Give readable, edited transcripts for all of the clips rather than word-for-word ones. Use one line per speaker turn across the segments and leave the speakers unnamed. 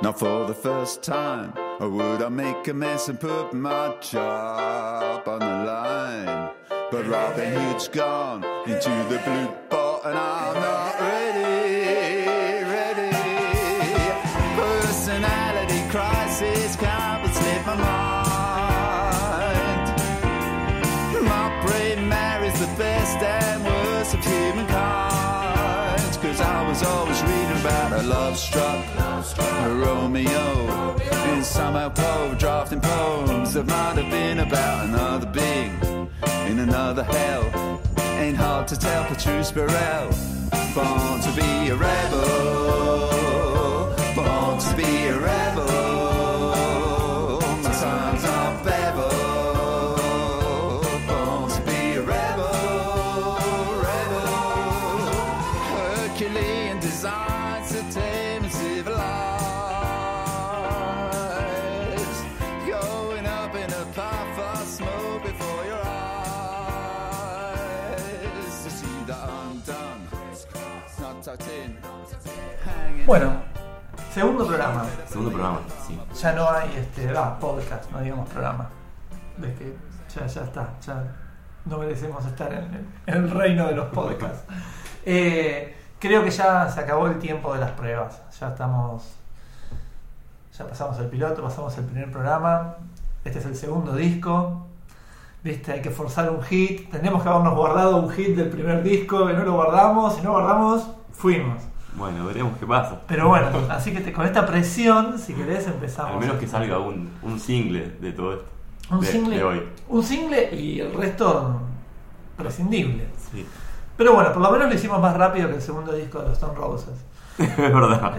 not for the first time. Or would I make a mess and put my job on the line? But Robin Hood's gone into the blue ball and I'm not ready. Personality crisis can't slip my mind. My brain marries the best and worst of humankind. 'Cause I was always reading about a love-struck Romeo in some alcove drafting poems that might have been about another big in another hell. Ain't hard to tell Patrice Burrell. Born to be a rebel, born to be a rebel. My son's not Bevel. Born to be a rebel, rebel. Herculean designs to tame and civilize. Going up in a puff of smoke before your eyes. To see the undone, not tucked in.
Bueno, segundo programa.
Segundo programa, sí.
Ya no hay podcast, no digamos programa. Ves que ya está, ya no merecemos estar en el reino de los podcasts. Creo que ya se acabó el tiempo de las pruebas. Ya pasamos el piloto, pasamos el primer programa. Este es el segundo disco. Viste, hay que forzar un hit. Tenemos que habernos guardado un hit del primer disco, que no lo guardamos. Si no guardamos, fuimos.
Bueno, veremos qué pasa.
Pero bueno, así que con esta presión, si querés, empezamos.
Al menos que salga un single de todo esto. De hoy.
Un single y el resto prescindible.
Sí.
Pero bueno, por lo menos lo hicimos más rápido que el segundo disco de los Stone Roses.
Es verdad.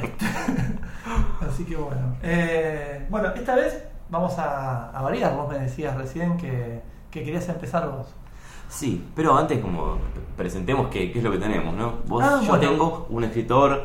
Así que bueno. Bueno, esta vez vamos a variar. Vos me decías recién que querías empezar vos.
Sí, pero antes como presentemos qué es lo que tenemos, ¿no? Yo tengo un escritor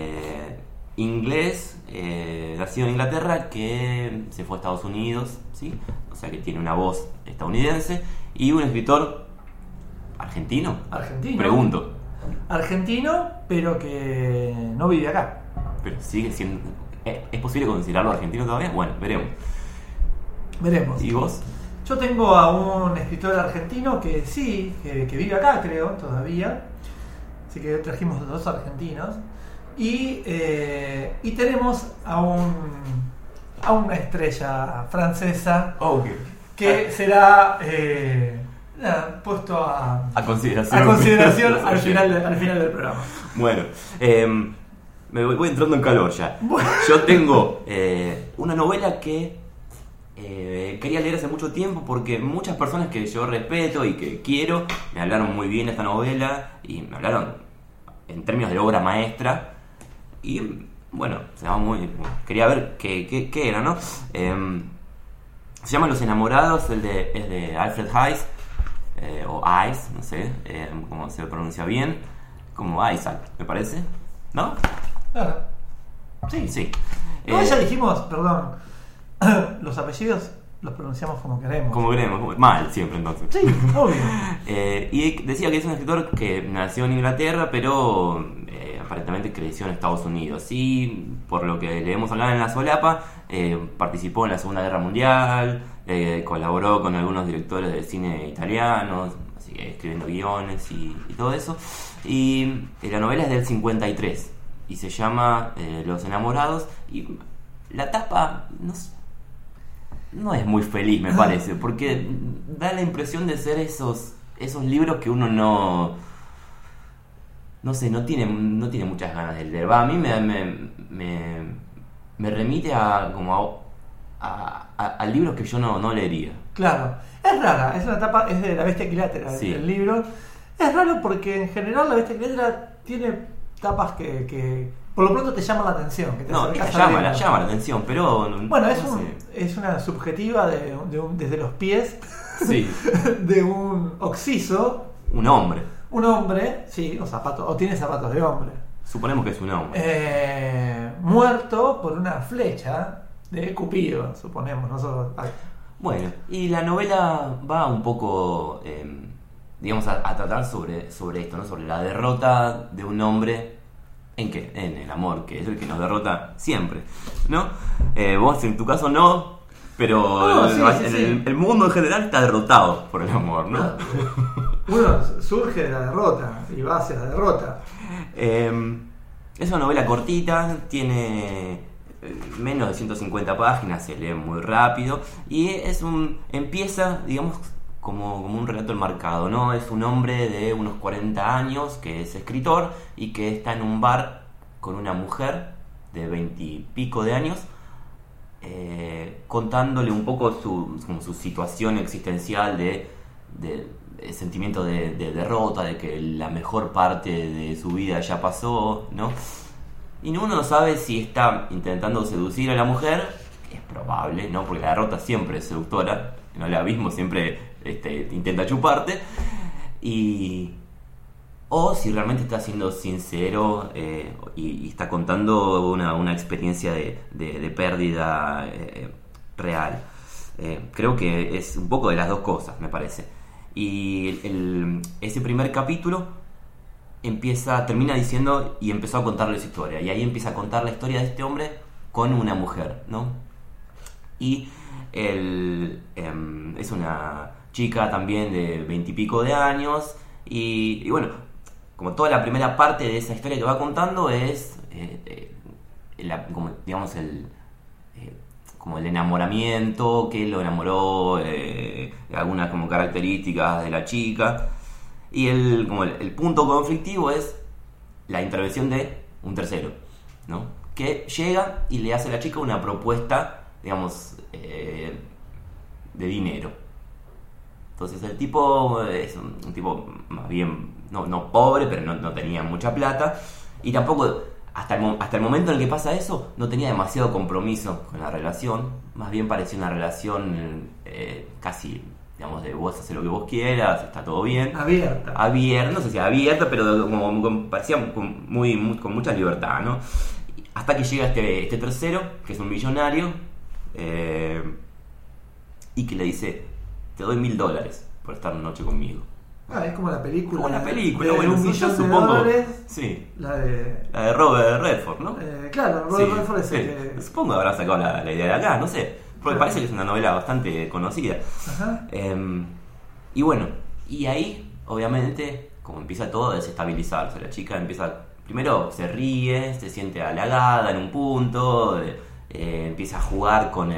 inglés, nacido en Inglaterra, que se fue a Estados Unidos, ¿sí? O sea que tiene una voz estadounidense, y un escritor argentino. Pregunto. Argentino,
pero que no vive acá.
Pero sigue siendo... ¿Es posible considerarlo argentino todavía? Bueno, veremos. ¿Y vos?
Yo tengo a un escritor argentino que sí, que vive acá, creo, todavía. Así que trajimos dos argentinos. Y tenemos a una estrella francesa, que será puesto a consideración al final del programa.
Bueno, me voy entrando en calor ya. Yo tengo una novela que quería leer hace mucho tiempo porque muchas personas que yo respeto y que quiero me hablaron muy bien de esta novela y me hablaron en términos de obra maestra y bueno, quería ver qué era, ¿no? Se llama Los Enamorados, es de Alfred Hayes, o Hayes, no sé cómo se pronuncia bien, como Isaac, me parece, ¿no?
Claro. Sí. No, ya dijimos, perdón, los apellidos los pronunciamos como queremos.
Mal siempre entonces.
Sí, obvio.
Y decía que es un escritor que nació en Inglaterra, pero aparentemente creció en Estados Unidos. Y por lo que leemos acá en La Solapa, participó en la Segunda Guerra Mundial, colaboró con algunos directores de cine italianos, así que escribiendo guiones y todo eso. Y la novela es del 53 y se llama Los Enamorados. Y la tapa no es muy feliz, me parece, porque da la impresión de ser esos libros que uno no tiene muchas ganas de leer. A mí me remite a libros que yo no leería.
Claro, es rara, es una tapa, es de La Bestia Equilátera, sí. El libro. Es raro porque en general La Bestia Equilátera tiene tapas que por lo pronto te llama la atención. Que te
llama la atención, pero...
Bueno, es una subjetiva desde los pies,
sí.
De un occiso.
Un hombre,
sí, o tiene zapatos de hombre.
Suponemos que es un hombre.
Muerto por una flecha de Cupido, suponemos nosotros.
Bueno, y la novela va un poco, digamos, a tratar sobre esto, ¿no? Sobre la derrota de un hombre. ¿En qué? en el amor, que es el que nos derrota siempre, ¿no? Vos en tu caso no, pero el mundo en general está derrotado por el amor, ¿no?
Uno surge de la derrota y va hacia la derrota.
Es una novela cortita, tiene menos de 150 páginas, se lee muy rápido y empieza, digamos, como un relato enmarcado, ¿no? Es un hombre de unos 40 años que es escritor y que está en un bar con una mujer de 20 y pico de años, contándole un poco su situación existencial de sentimiento de derrota, de que la mejor parte de su vida ya pasó, ¿no? Y uno no sabe si está intentando seducir a la mujer, que es probable, ¿no? Porque la derrota siempre es seductora, ¿no? El abismo siempre intenta chuparte, o si realmente está siendo sincero y está contando una experiencia de pérdida real. Creo que es un poco de las dos cosas, me parece. Y ese primer capítulo termina diciendo y empezó a contarle su historia, y ahí empieza a contar la historia de este hombre con una mujer, ¿no? Y es una chica también de 20 y pico de años, y bueno, como toda la primera parte de esa historia que va contando es como, digamos, como el enamoramiento, que lo enamoró, algunas como características de la chica. Y el punto conflictivo es la intervención de un tercero, ¿no? Que llega y le hace a la chica una propuesta, digamos, de dinero. Entonces el tipo es un tipo más bien, no pobre, pero no tenía mucha plata. Y tampoco, hasta el momento en el que pasa eso, no tenía demasiado compromiso con la relación. Más bien parecía una relación casi, digamos, de vos haces lo que vos quieras, está todo bien. Abierta, no sé si abierta, pero parecía con mucha libertad, ¿no? Hasta que llega este tercero, que es un millonario, y que le dice: te doy $1.000 por estar una noche conmigo.
Es como la película.
Como la película,
de
bueno,
$1 millón
supongo. Sí.
La de
Robert Redford, ¿no?
Claro, Robert Redford es que...
Supongo que habrá sacado la idea de acá, no sé. Porque parece que es una novela bastante conocida.
Ajá.
Y bueno, y ahí, obviamente, como empieza todo a desestabilizarse. La chica primero se ríe, se siente halagada en un punto, empieza a jugar con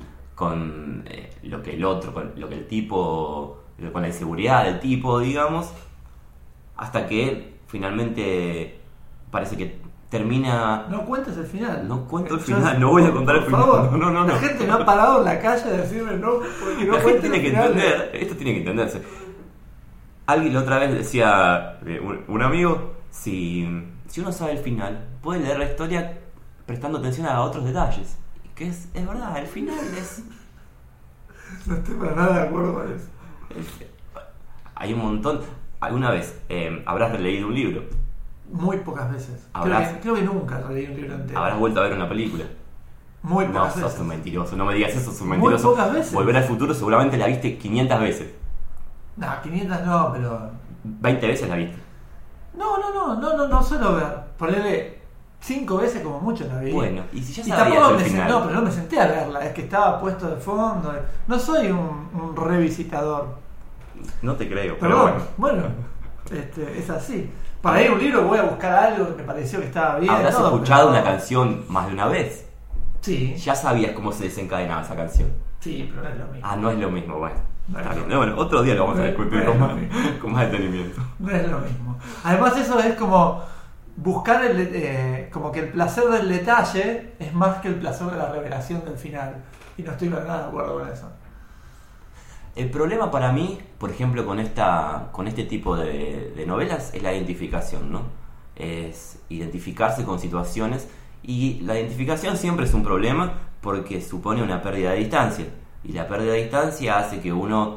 lo que el otro, con lo que el tipo, con la inseguridad del tipo, digamos, hasta que finalmente parece que termina...
No cuentes el final.
No cuento el final, no voy a contar el final.
Favor,
no.
La gente me ha parado en la calle a decirme no, porque no
la gente tiene que
final.
entender, esto tiene que entenderse. Alguien la otra vez decía, un amigo, si uno sabe el final, puede leer la historia prestando atención a otros detalles. Que es verdad, el final es...
No estoy para nada de acuerdo con eso.
Hay un montón... ¿Alguna vez habrás releído un libro?
Muy pocas veces. Creo que nunca releí un libro entero.
¿Habrás vuelto a ver una película?
Muy pocas veces.
No, sos un mentiroso, no me digas eso, sos un mentiroso.
Muy pocas veces.
Volver al futuro seguramente la viste 500 veces.
No, 500 no, pero...
20 veces la viste.
No suelo ver. Ponerle 5 veces como mucho la vi.
Bueno, y si ya
y
sabías
tampoco
el final.
No, pero no me senté a verla, es que estaba puesto de fondo. No soy un revisitador.
No te creo,
Perdón,
pero
bueno, es así. Para ir a un libro voy a buscar algo que me pareció que estaba bien.
¿Habrás escuchado una canción más de una vez?
Sí.
Ya sabías cómo se desencadenaba esa canción.
Sí, pero no es lo mismo.
No es lo mismo, bueno.
No
Está
es
bien. Bueno, otro día lo vamos a discutir con más detenimiento.
No es lo mismo. Además eso es como buscar como que el placer del detalle es más que el placer de la revelación del final. Y no estoy para nada de acuerdo con eso.
El problema para mí, por ejemplo, con este tipo de novelas es la identificación, ¿no? Es identificarse con situaciones, y la identificación siempre es un problema porque supone una pérdida de distancia, y la pérdida de distancia hace que uno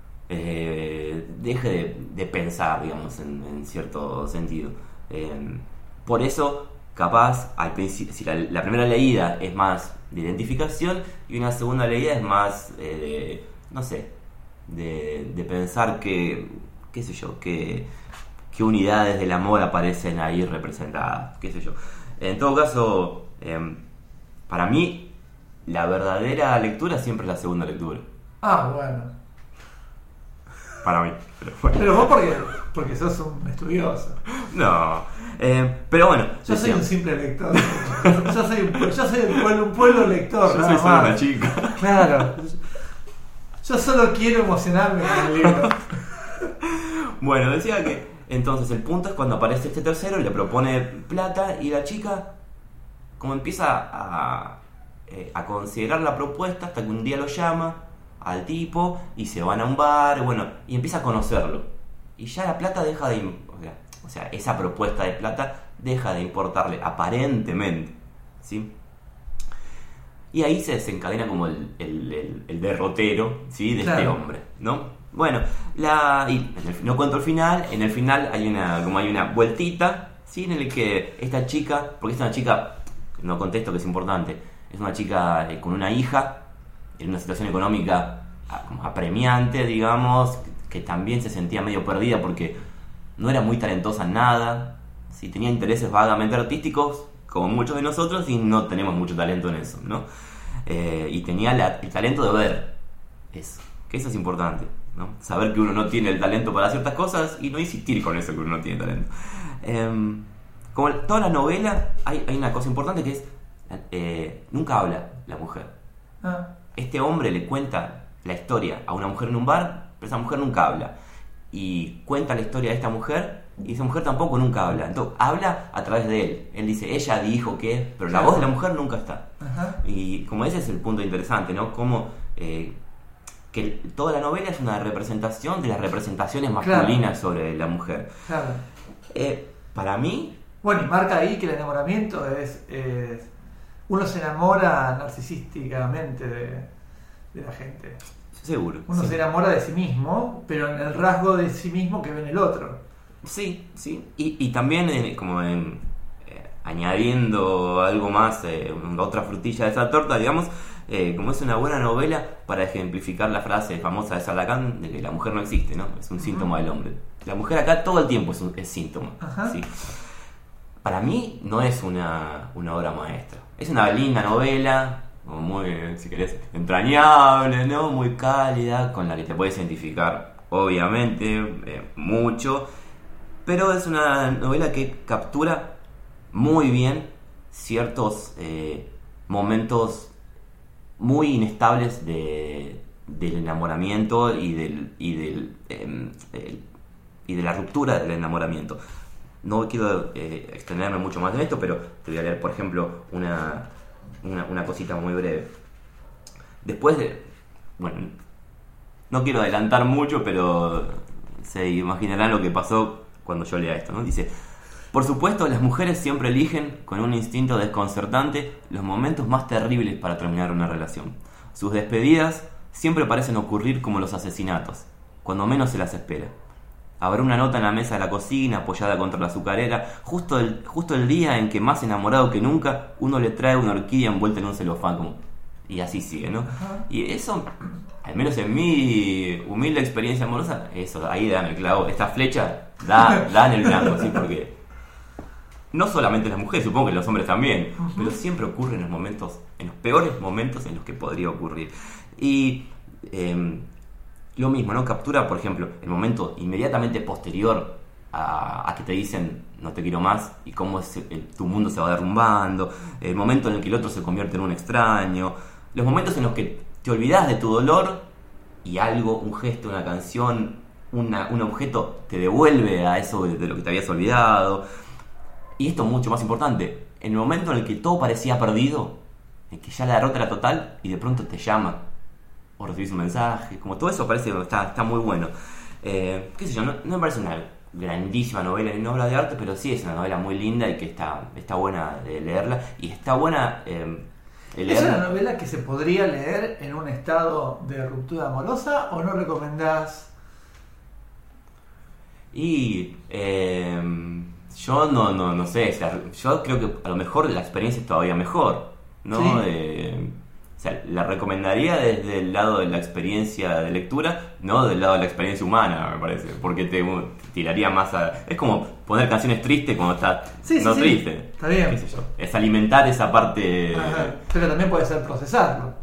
deje de pensar, digamos, en cierto sentido. Por eso, capaz, al principio, si la primera leída es más de identificación y una segunda leída es más no sé, de pensar qué sé yo, qué unidades del amor aparecen ahí representadas, qué sé yo. En todo caso, para mí, la verdadera lectura siempre es la segunda lectura.
Ah, bueno.
Para mí. Pero bueno.
Pero vos porque sos un estudioso.
No. Pero bueno.
Yo soy un simple lector. Yo soy un pueblo lector.
Yo soy solo una chica.
Claro. Yo solo quiero emocionarme con el libro.
Bueno, decía que entonces el punto es cuando aparece este tercero y le propone plata y la chica como empieza a considerar la propuesta hasta que un día lo llama al tipo y se van a un bar, bueno, y empieza a conocerlo. Y ya la plata deja de... O sea, esa propuesta de plata deja de importarle, aparentemente, ¿sí? Y ahí se desencadena como el derrotero, ¿sí? De este hombre, ¿no? Bueno, no cuento el final. En el final hay una vueltita, ¿sí? En el que esta chica, porque es una chica, no contesto que es importante, es una chica con una hija en una situación económica como apremiante, digamos, que también se sentía medio perdida porque no era muy talentosa en nada, ¿sí? Tenía intereses vagamente artísticos como muchos de nosotros y no tenemos mucho talento en eso, ¿no? Y tenía el talento de ver eso, que eso es importante, ¿no? Saber que uno no tiene el talento para ciertas cosas y no insistir con eso que uno no tiene talento. Como en toda la novela hay una cosa importante que es nunca habla la mujer. Este hombre le cuenta la historia a una mujer en un bar, pero esa mujer nunca habla y cuenta la historia de esta mujer y esa mujer tampoco nunca habla. Entonces habla a través de él dice, ella dijo que, pero la voz de la mujer nunca está. Y como ese es el punto interesante, ¿no? Como que toda la novela es una representación de las representaciones masculinas sobre la mujer. Para mí,
bueno, y marca ahí que el enamoramiento es uno se enamora narcisísticamente de la gente.
Seguro.
Uno se enamora de sí mismo, pero en el rasgo de sí mismo que ve en el otro.
Sí. Y también añadiendo algo más, otra frutilla de esa torta, digamos, como es una buena novela para ejemplificar la frase famosa de Lacan de que la mujer no existe, ¿no? Es un síntoma del hombre. La mujer acá todo el tiempo es síntoma. ¿Sí? Para mí no es una obra maestra. Es una linda novela, muy, si querés, entrañable, ¿no? Muy cálida, con la que te puedes identificar, obviamente, mucho. Pero es una novela que captura muy bien ciertos momentos muy inestables del enamoramiento y de la ruptura del enamoramiento. No quiero extenderme mucho más en esto, pero te voy a leer, por ejemplo, una cosita muy breve. Después de... Bueno, no quiero adelantar mucho, pero se imaginarán lo que pasó cuando yo lea esto, ¿no? Dice: por supuesto, las mujeres siempre eligen, con un instinto desconcertante, los momentos más terribles para terminar una relación. Sus despedidas siempre parecen ocurrir como los asesinatos, cuando menos se las espera. Habrá una nota en la mesa de la cocina, apoyada contra la azucarera, justo el día en que más enamorado que nunca, uno le trae una orquídea envuelta en un celofán, como... y así sigue, ¿no? Y eso, al menos en mi humilde experiencia amorosa, eso, ahí dan el clavo. Esta flecha da en el blanco, ¿sí? Porque no solamente las mujeres, supongo que los hombres también, pero siempre ocurre en los peores momentos en los que podría ocurrir. Y lo mismo, ¿no? Captura, por ejemplo, el momento inmediatamente posterior a que te dicen no te quiero más y cómo tu mundo se va derrumbando, el momento en el que el otro se convierte en un extraño, los momentos en los que te olvidas de tu dolor y algo, un gesto, una canción, un objeto te devuelve a eso de lo que te habías olvidado. Y esto mucho más importante, en el momento en el que todo parecía perdido, en que ya la derrota era total y de pronto te llama o recibís un mensaje, como todo eso parece está muy bueno. Qué sé yo, no me parece una grandísima novela ni una obra de arte, pero sí es una novela muy linda y que está buena de leerla, y está buena leerla.
¿Es una novela que se podría leer en un estado de ruptura amorosa o no recomendás?
Y yo no sé, o sea, yo creo que a lo mejor la experiencia es todavía mejor, ¿no?
¿Sí?
sea, la recomendaría desde el lado de la experiencia de lectura, no del lado de la experiencia humana, me parece, porque te tiraría más a... Es como poner canciones tristes cuando estás triste.
Está bien.
¿Qué sé yo? Es alimentar esa parte...
Ajá. Pero también puede ser procesarlo.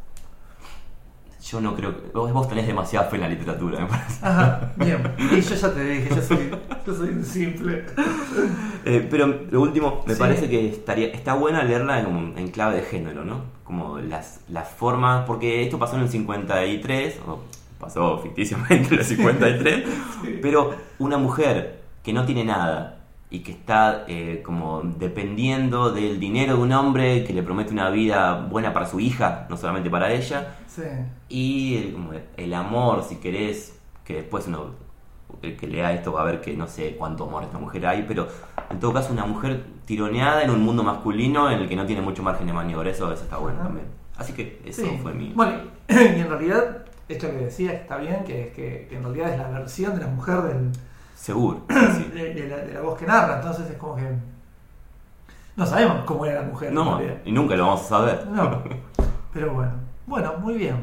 Yo no creo que... Vos tenés demasiada fe en la literatura, me parece.
Ajá, bien. Y yo ya te dije, yo soy un simple.
Pero lo último, me
Sí.
parece que está buena leerla en clave de género, ¿no? Como las formas... Porque esto pasó en el 53, o pasó ficticiamente en el 53,
Sí.
pero una mujer que no tiene nada y que está como dependiendo del dinero de un hombre que le promete una vida buena para su hija, no solamente para ella,
Sí.
y el amor, si querés, que después el que lea esto va a ver que no sé cuánto amor a esta mujer hay, pero en todo caso una mujer tironeada en un mundo masculino en el que no tiene mucho margen de maniobra, eso está bueno
Ajá.
también. Así que eso
Sí.
fue mi...
Bueno, y en realidad, esto que decía está bien, que en realidad es la versión de la mujer
Seguro, sí.
de la voz que narra, entonces es como que no sabemos cómo era la mujer. en
No,
realidad.
y nunca lo vamos a saber.
No, pero bueno, muy bien.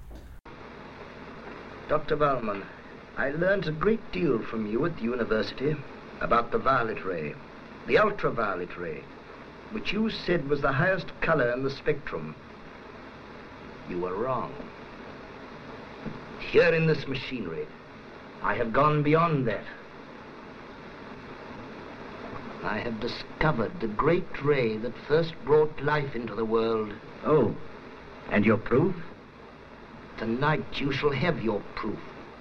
Dr. Bauman, I learned a great deal from you at the university about the violet ray, the ultraviolet ray, which you said was the highest color in the spectrum. You were wrong. Here in this machinery, I have gone beyond that. I have discovered the great ray that first brought life into the world. Oh, and your proof? Tonight you shall have your proof.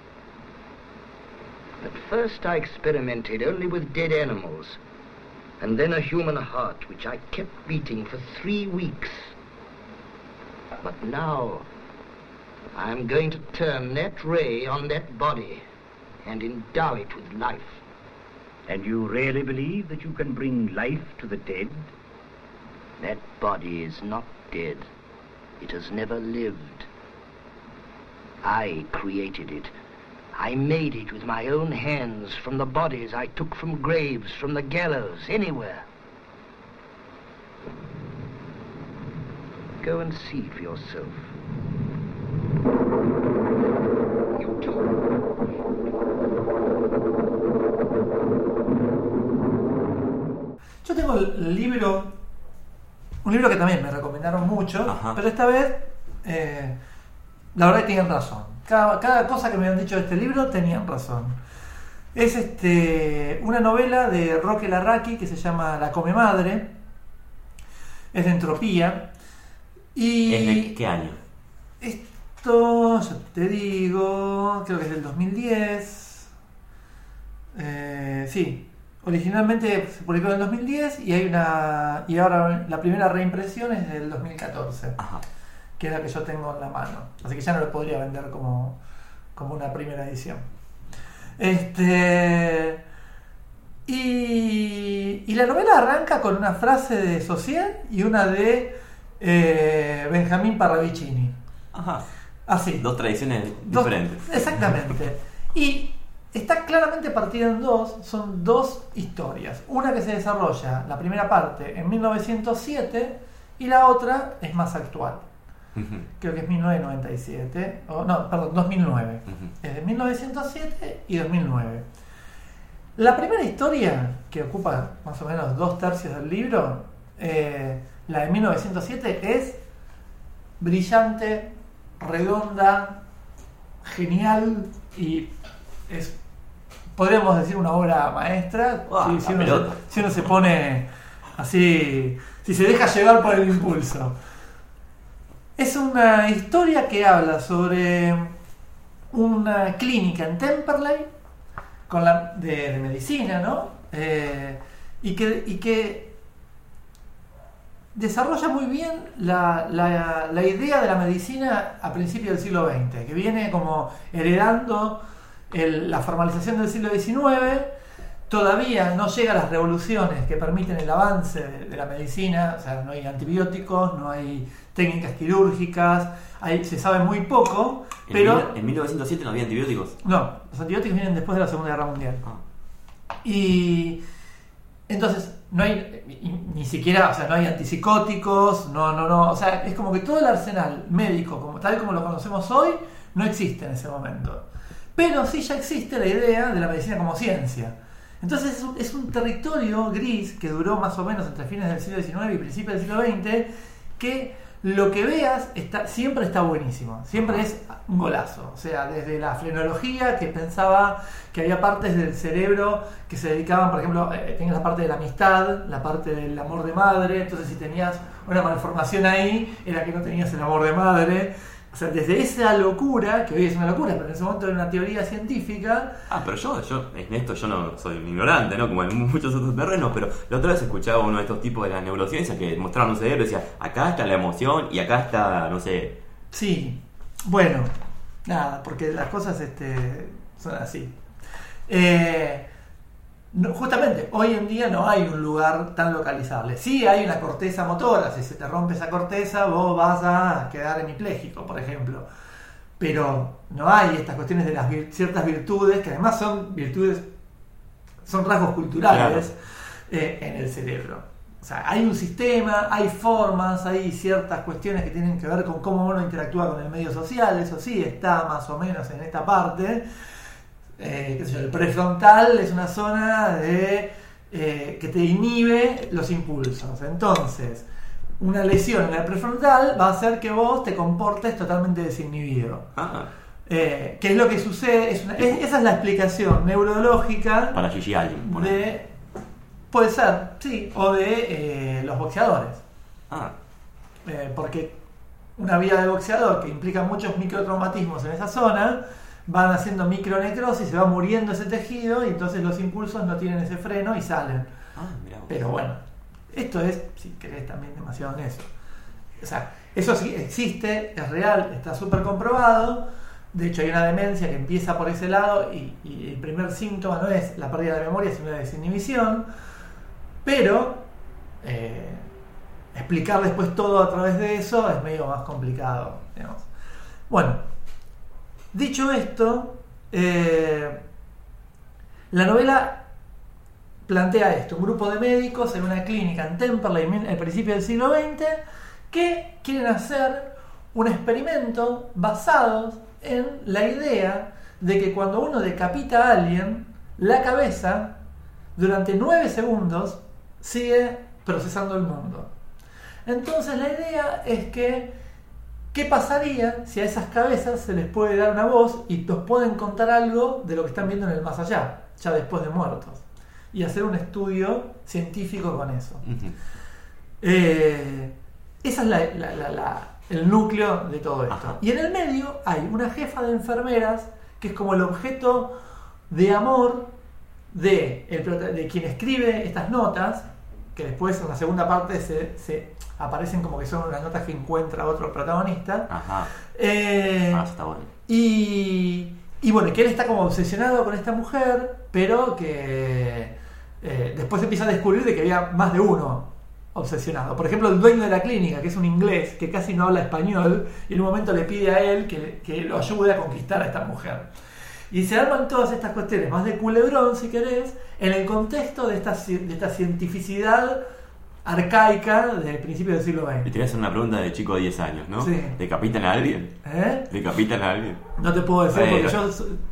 At first I experimented only with dead animals, and then a human heart which I kept beating for 3 weeks. But now I am going to turn that ray on that body and endow it with life.
And you really believe that you can bring life to the dead?
That body is not dead. It has never lived. I created it. I made it with my own hands from the bodies I took from graves, from the gallows, anywhere. Go and see for yourself. You too.
Yo tengo el libro, un libro que también me recomendaron mucho,
Ajá.
pero esta vez la verdad que tienen razón. Cada cosa que me han dicho de este libro tenían razón. Es una novela de Roque Larraqui que se llama La Come Madre. Es de entropía. Y
¿Es de qué año?
esto, ya te digo, creo que es del 2010. Sí, originalmente se publicó en el 2010 y ahora la primera reimpresión es del 2014.
Ajá.
Que es la que yo tengo en la mano. Así que ya no lo podría vender como una primera edición. Y la novela arranca con una frase de Saussure y una de Benjamín Parravicini.
Ajá.
Así.
Dos tradiciones
Dos-
diferentes.
Exactamente. Y está claramente partida en dos. Son dos historias. Una que se desarrolla, la primera parte, en 1907 y la otra es más actual.
Ujú.
Creo que es 1997, no, perdón, 2009.
Ujú.
Es de 1907 y 2009. La primera historia, que ocupa más o menos 2/3 del libro, la de 1907, es brillante, redonda, genial y es, podríamos decir, una obra maestra.
¡Guau,
si
la pelota!
si uno se pone así, si se deja llevar por el impulso. Es una historia que habla sobre una clínica en Temperley de medicina, ¿no? Y que desarrolla muy bien la idea de la medicina a principios del siglo XX, que viene como heredando la formalización del siglo XIX. Todavía no llega a las revoluciones que permiten el avance de la medicina, o sea, no hay antibióticos, no hay técnicas quirúrgicas, se sabe muy poco, pero...
En 1907 no había antibióticos.
No, los antibióticos vienen después de la Segunda Guerra Mundial.
Ah.
Y entonces no hay ni siquiera, o sea, no hay antipsicóticos, no, o sea, es como que todo el arsenal médico, tal como lo conocemos hoy, no existe en ese momento. Pero sí ya existe la idea de la medicina como ciencia. Entonces es un territorio gris que duró más o menos entre fines del siglo XIX y principios del siglo XX, que lo que veas siempre está buenísimo, siempre es un golazo. O sea, desde la frenología, que pensaba que había partes del cerebro que se dedicaban, por ejemplo, tenías la parte de la amistad, la parte del amor de madre, entonces si tenías una malformación ahí, era que no tenías el amor de madre. O sea, desde esa locura, que hoy es una locura, pero en ese momento era una teoría científica.
Pero yo en esto yo no soy un ignorante, ¿no? Como en muchos otros terrenos, pero la otra vez escuchaba uno de estos tipos de la neurociencia que mostraban un cerebro y decía, acá está la emoción y acá está, no sé.
Sí, bueno, nada, porque las cosas son así. Justamente, hoy en día no hay un lugar tan localizable. Sí hay una corteza motora, si se te rompe esa corteza, vos vas a quedar hemipléjico, por ejemplo. Pero no hay estas cuestiones de las ciertas virtudes, que además son virtudes, son rasgos culturales, claro, en el cerebro. O sea, hay un sistema, hay formas, hay ciertas cuestiones que tienen que ver con cómo uno interactúa con el medio social, eso sí está más o menos en esta parte. El prefrontal es una zona que te inhibe los impulsos. Entonces, una lesión en el prefrontal va a hacer que vos te comportes totalmente desinhibido. ¿Qué es lo que sucede? Esa es la explicación neurológica
para Gigi Allen,
puede ser, sí, o de los boxeadores. Porque una vida de boxeador que implica muchos microtraumatismos en esa zona, van haciendo micronecrosis, se va muriendo ese tejido y entonces los impulsos no tienen ese freno y salen. Pero bueno, esto es, si querés, también demasiado en eso. O sea, eso sí existe, es real, está súper comprobado. De hecho hay una demencia que empieza por ese lado y el primer síntoma no es la pérdida de memoria, sino la desinhibición. Pero explicar después todo a través de eso es medio más complicado, digamos. Bueno, dicho esto, la novela plantea esto: un grupo de médicos en una clínica en Temperley al principio del siglo XX que quieren hacer un experimento basado en la idea de que cuando uno decapita a alguien, la cabeza durante 9 segundos sigue procesando el mundo. Entonces la idea es que ¿qué pasaría si a esas cabezas se les puede dar una voz y nos pueden contar algo de lo que están viendo en el más allá, ya después de muertos? Y hacer un estudio científico con eso. Uh-huh. Esa es el núcleo de todo esto. Ajá. Y en el medio hay una jefa de enfermeras que es como el objeto de amor de quien escribe estas notas, que después en la segunda parte se aparecen como que son las notas que encuentra otro protagonista.
Ajá. Está bueno.
Y bueno, que él está como obsesionado con esta mujer, pero que después empieza a descubrir de que había más de uno obsesionado. Por ejemplo, el dueño de la clínica, que es un inglés que casi no habla español, y en un momento le pide a él que lo ayude a conquistar a esta mujer. Y se arman todas estas cuestiones, más de culebrón si querés, en el contexto de esta cientificidad arcaica del principio del siglo XX.
Y te voy a hacer una pregunta de chico de 10 años, ¿no?
Sí.
¿Decapitan a alguien? ¿Decapitan a alguien?
No te puedo decir porque yo...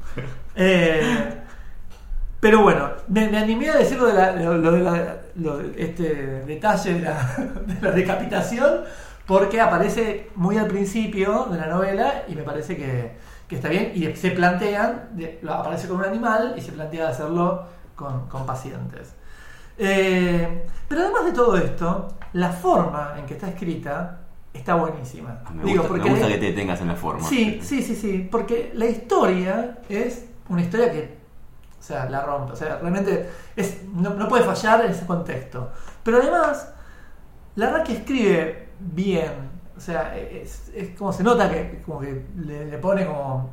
pero bueno, me animé a decirlo este detalle de la decapitación porque aparece muy al principio de la novela y me parece que está bien, y se plantean, aparece con un animal y se plantea hacerlo con pacientes. Pero además de todo esto, la forma en que está escrita está buenísima.
Me gusta que te detengas en la forma.
Sí, porque la historia es una historia que, o sea, la rompe, o sea, realmente no puede fallar en ese contexto. Pero además, la verdad que escribe bien. O sea, es como se nota que como que le pone como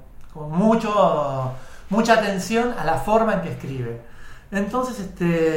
mucha atención a la forma en que escribe. Entonces,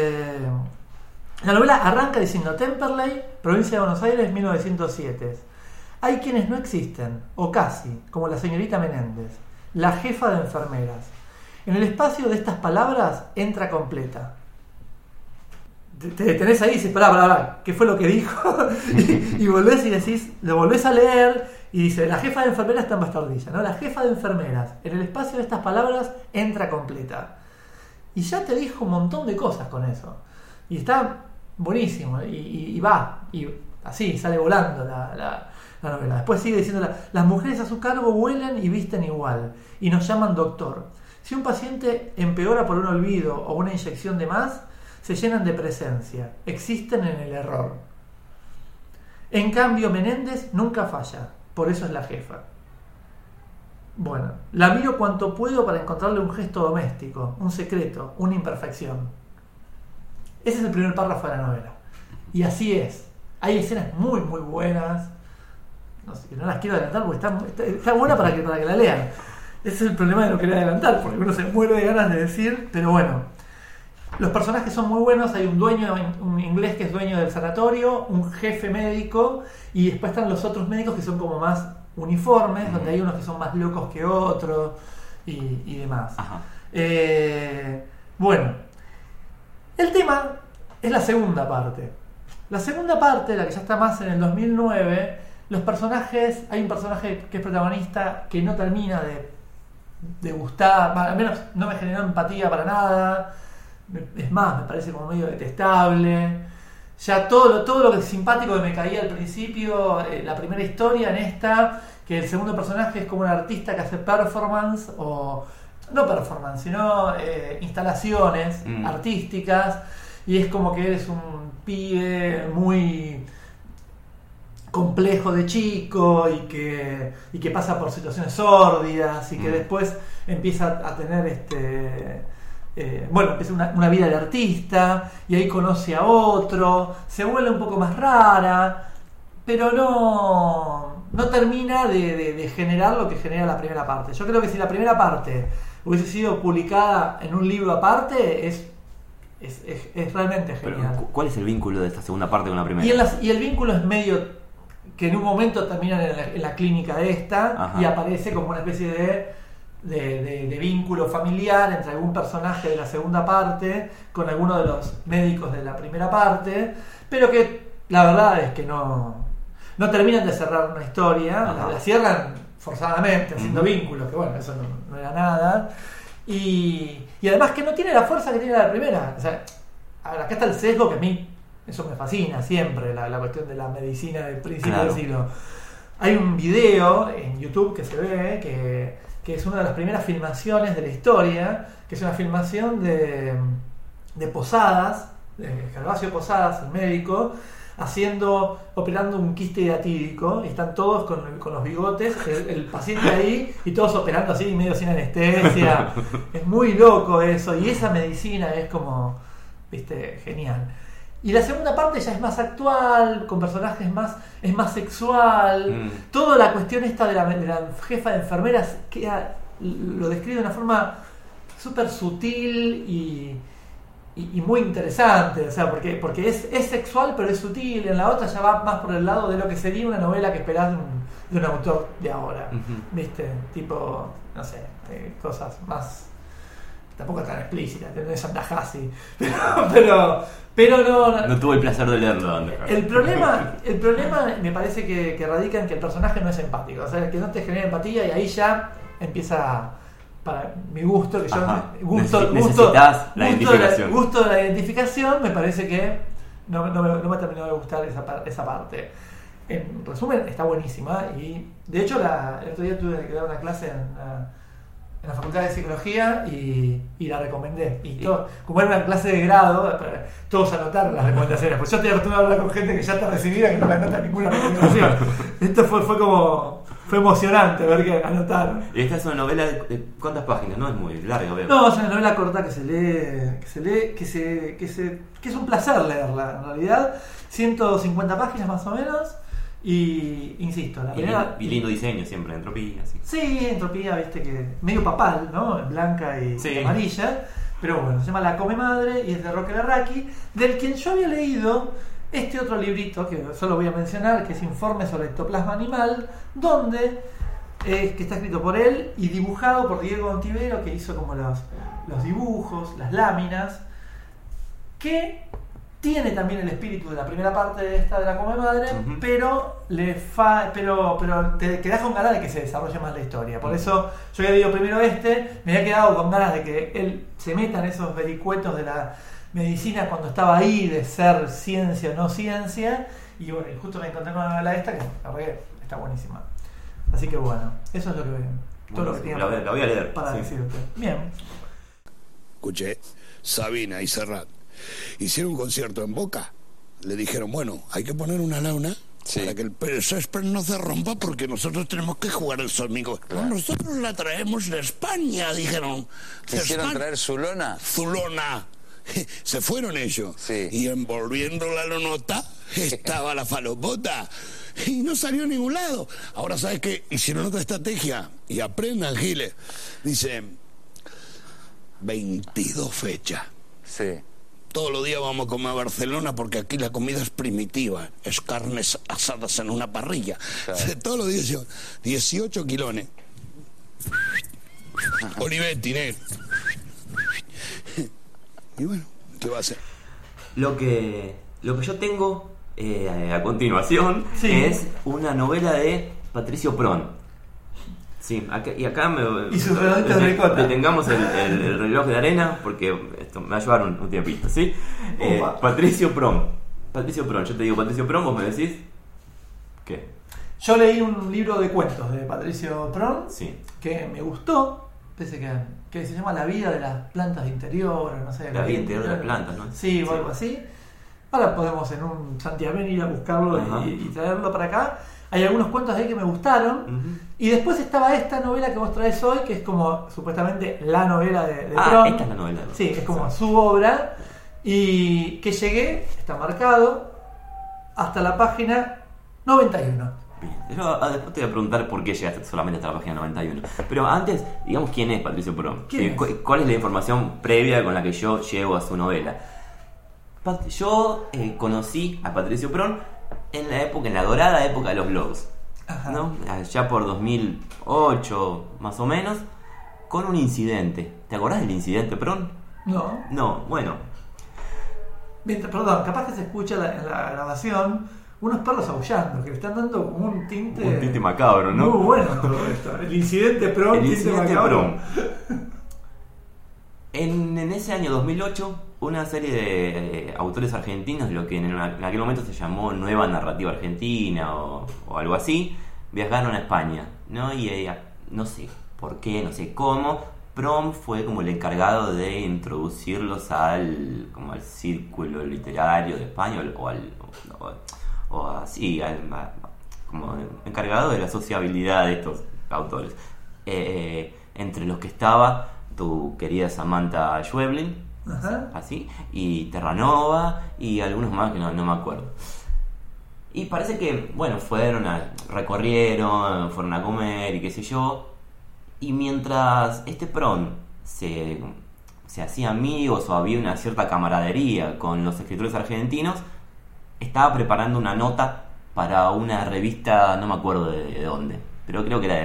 la novela arranca diciendo: Temperley, provincia de Buenos Aires, 1907. Hay quienes no existen, o casi, como la señorita Menéndez, la jefa de enfermeras. En el espacio de estas palabras entra completa. te detenés ahí y dices, pará, ¿qué fue lo que dijo? y volvés y decís, lo volvés a leer y dice, la jefa de enfermeras está en Bastardilla, ¿no? La jefa de enfermeras, en el espacio de estas palabras, entra completa. Y ya te dijo un montón de cosas con eso. Y está buenísimo. Y va, y así sale volando la novela. Después sigue diciendo, las mujeres a su cargo huelen y visten igual, y nos llaman doctor. Si un paciente empeora por un olvido o una inyección de más, se llenan de presencia, existen en el error. En cambio, Menéndez nunca falla, por eso es la jefa. Bueno, la miro cuanto puedo para encontrarle un gesto doméstico, un secreto, una imperfección. Ese es el primer párrafo de la novela. Y así es. Hay escenas muy, muy buenas. No las quiero adelantar porque está buena para que la lean. Ese es el problema de no querer adelantar, porque uno se muere de ganas de decir, pero bueno. Los personajes son muy buenos, hay un dueño, un inglés que es dueño del sanatorio, un jefe médico, y después están los otros médicos que son como más uniformes, donde hay unos que son más locos que otros, y demás. Bueno, el tema es la segunda parte. La segunda parte, la que ya está más en el 2009, los personajes, hay un personaje que es protagonista que no termina de gustar, al menos no me generó empatía para nada. Es más, me parece como medio detestable. Ya todo lo que es simpático que me caía al principio, la primera historia en esta, que el segundo personaje es como un artista que hace performance, o no performance, sino instalaciones artísticas, y es como que eres un pibe muy complejo de chico y que pasa por situaciones sórdidas y que después empieza a tener empieza una vida de artista y ahí conoce a otro, se vuelve un poco más rara, pero no termina de generar lo que genera la primera parte. Yo creo que si la primera parte hubiese sido publicada en un libro aparte, es realmente genial.
Pero, ¿cuál es el vínculo de esta segunda parte con la primera?
Y el vínculo es medio que en un momento terminan en la clínica de esta. Ajá. Y aparece como una especie de vínculo familiar entre algún personaje de la segunda parte con alguno de los médicos de la primera parte, pero que la verdad es que no terminan de cerrar una historia. La cierran forzadamente haciendo vínculos, que bueno, eso no era nada, y además que no tiene la fuerza que tiene la primera. O sea, acá está el sesgo, que a mí eso me fascina siempre, la cuestión de la medicina del principio del siglo. Hay un video en YouTube que se ve que es una de las primeras filmaciones de la historia, que es una filmación de Posadas, de Gervasio Posadas, el médico, operando un quiste hiatídico, y están todos con los bigotes, el paciente ahí, y todos operando así, medio sin anestesia. Es muy loco eso, y esa medicina es como, genial. Y la segunda parte ya es más actual, con personajes es más sexual. Toda la cuestión esta de la jefa de enfermeras lo describe de una forma súper sutil y muy interesante. O sea, porque es sexual, pero es sutil. En la otra ya va más por el lado de lo que sería una novela que esperás de un autor de ahora. ¿Viste? Tipo, no sé, cosas más... Tampoco tan explícitas, no es Andajasi, pero no
tuve el placer de leerlo.
El problema me parece que radica en que el personaje no es empático, o sea, que no te genera empatía, y ahí ya empieza, para mi gusto, que yo
necesitas la identificación.
Gusto de la identificación, me parece que no me ha terminado de gustar esa parte. En resumen, está buenísima, y de hecho el otro día tuve que dar una clase en la Facultad de Psicología y la recomendé. Y todo, como era una clase de grado, todos anotaron las recomendaciones. Pues yo estoy acostumbrado a hablar con gente que ya está recibida, que no me anota ninguna recomendación. Esto fue emocionante ver que anotaron.
¿Y esta es una novela de cuántas páginas? No es muy larga, veo.
No, es una novela corta que se lee, que es un placer leerla, en realidad. 150 páginas más o menos. Y insisto, la primera.
Y lindo diseño siempre, Entropía.
Sí, Entropía, viste, que medio papal, ¿no? Blanca y amarilla. Pero bueno, se llama La Come Madre y es de Roque Larraqui, del quien yo había leído este otro librito que solo voy a mencionar, que es Informe sobre Ectoplasma Animal, donde que está escrito por él y dibujado por Diego Ontivero, que hizo como los dibujos, las láminas, que tiene también el espíritu de la primera parte de esta de la Come Madre, pero te quedás con ganas de que se desarrolle más la historia. Por eso yo había leído primero me había quedado con ganas de que él se meta en esos vericuetos de la medicina cuando estaba ahí, de ser ciencia o no ciencia, y bueno, y justo me encontré con una novela esta que la verdad que está buenísima. Así que bueno, eso es lo que todo lo que tiene
la voy a leer
para decirte. Bien.
Escuché, Sabina y Serrat hicieron un concierto en Boca. Le dijeron, bueno, hay que poner una lona para que el césped no se rompa porque nosotros tenemos que jugar el domingo. Claro. No, nosotros la traemos de España, dijeron.
¿Quisieron traer su lona?
Su lona. Se fueron ellos.
Sí.
Y envolviendo la lonota estaba la falopota. Y no salió a ningún lado. Ahora, ¿sabes qué? Hicieron otra estrategia. Y aprendan, Giles. Dice, 22 fechas.
Sí.
Todos los días vamos a comer a Barcelona porque aquí la comida es primitiva. Es carnes asadas en una parrilla. Claro. Todos los días, 18 quilones. Olivetti, ¿eh? Y bueno, ¿qué va a hacer?
Lo que yo tengo a continuación es una novela de Patricio Prón. Sí, acá
y su relojito de ricota.
Detengamos el reloj de arena porque esto me va a llevar un tiempito, ¿sí? Patricio Prón, yo te digo Patricio Prón, vos me decís ¿qué?
Yo leí un libro de cuentos de Patricio Prón,
sí,
que me gustó, pese que se llama La vida de las plantas de interior, no sé.
La vida interior de las plantas, ¿no?
Sí, o algo así. Ahora podemos en un santiamén ir a buscarlo y traerlo para acá. Hay algunos cuentos de ahí que me gustaron. Y después estaba esta novela que vos traes hoy, que es como supuestamente la novela de Prón.
Esta es la novela.
Sí, es como su obra. Y que llegué, está marcado, hasta la página 91.
Bien. Yo después te voy a preguntar por qué llegaste solamente hasta la página 91. Pero antes, digamos quién es Patricio Prón. ¿Cuál es la información previa con la que yo llego a su novela? Yo conocí a Patricio Prón en la dorada época de los blogs, ¿no? Ya por 2008 más o menos, con un incidente. ¿Te acordás del incidente, Prón? No, bueno.
Perdón, capaz que se escucha en la grabación unos perros aullando, que le están dando como un tinte
macabro, ¿no?
Muy bueno todo esto. El incidente Prón,
el incidente Prón. En ese año 2008, una serie de autores argentinos, lo que en aquel momento se llamó Nueva Narrativa Argentina o algo así, viajaron a España, ¿no? Y no sé por qué, no sé cómo, Prón fue como el encargado de introducirlos al círculo literario de España como encargado de la sociabilidad de estos autores, entre los que estaba tu querida Samantha Schweblin, así, y Terranova y algunos más que no me acuerdo. Y parece que, bueno, recorrieron, fueron a comer y qué sé yo. Y mientras Prón se hacía amigos o había una cierta camaradería con los escritores argentinos, estaba preparando una nota para una revista, no me acuerdo de dónde, pero creo que era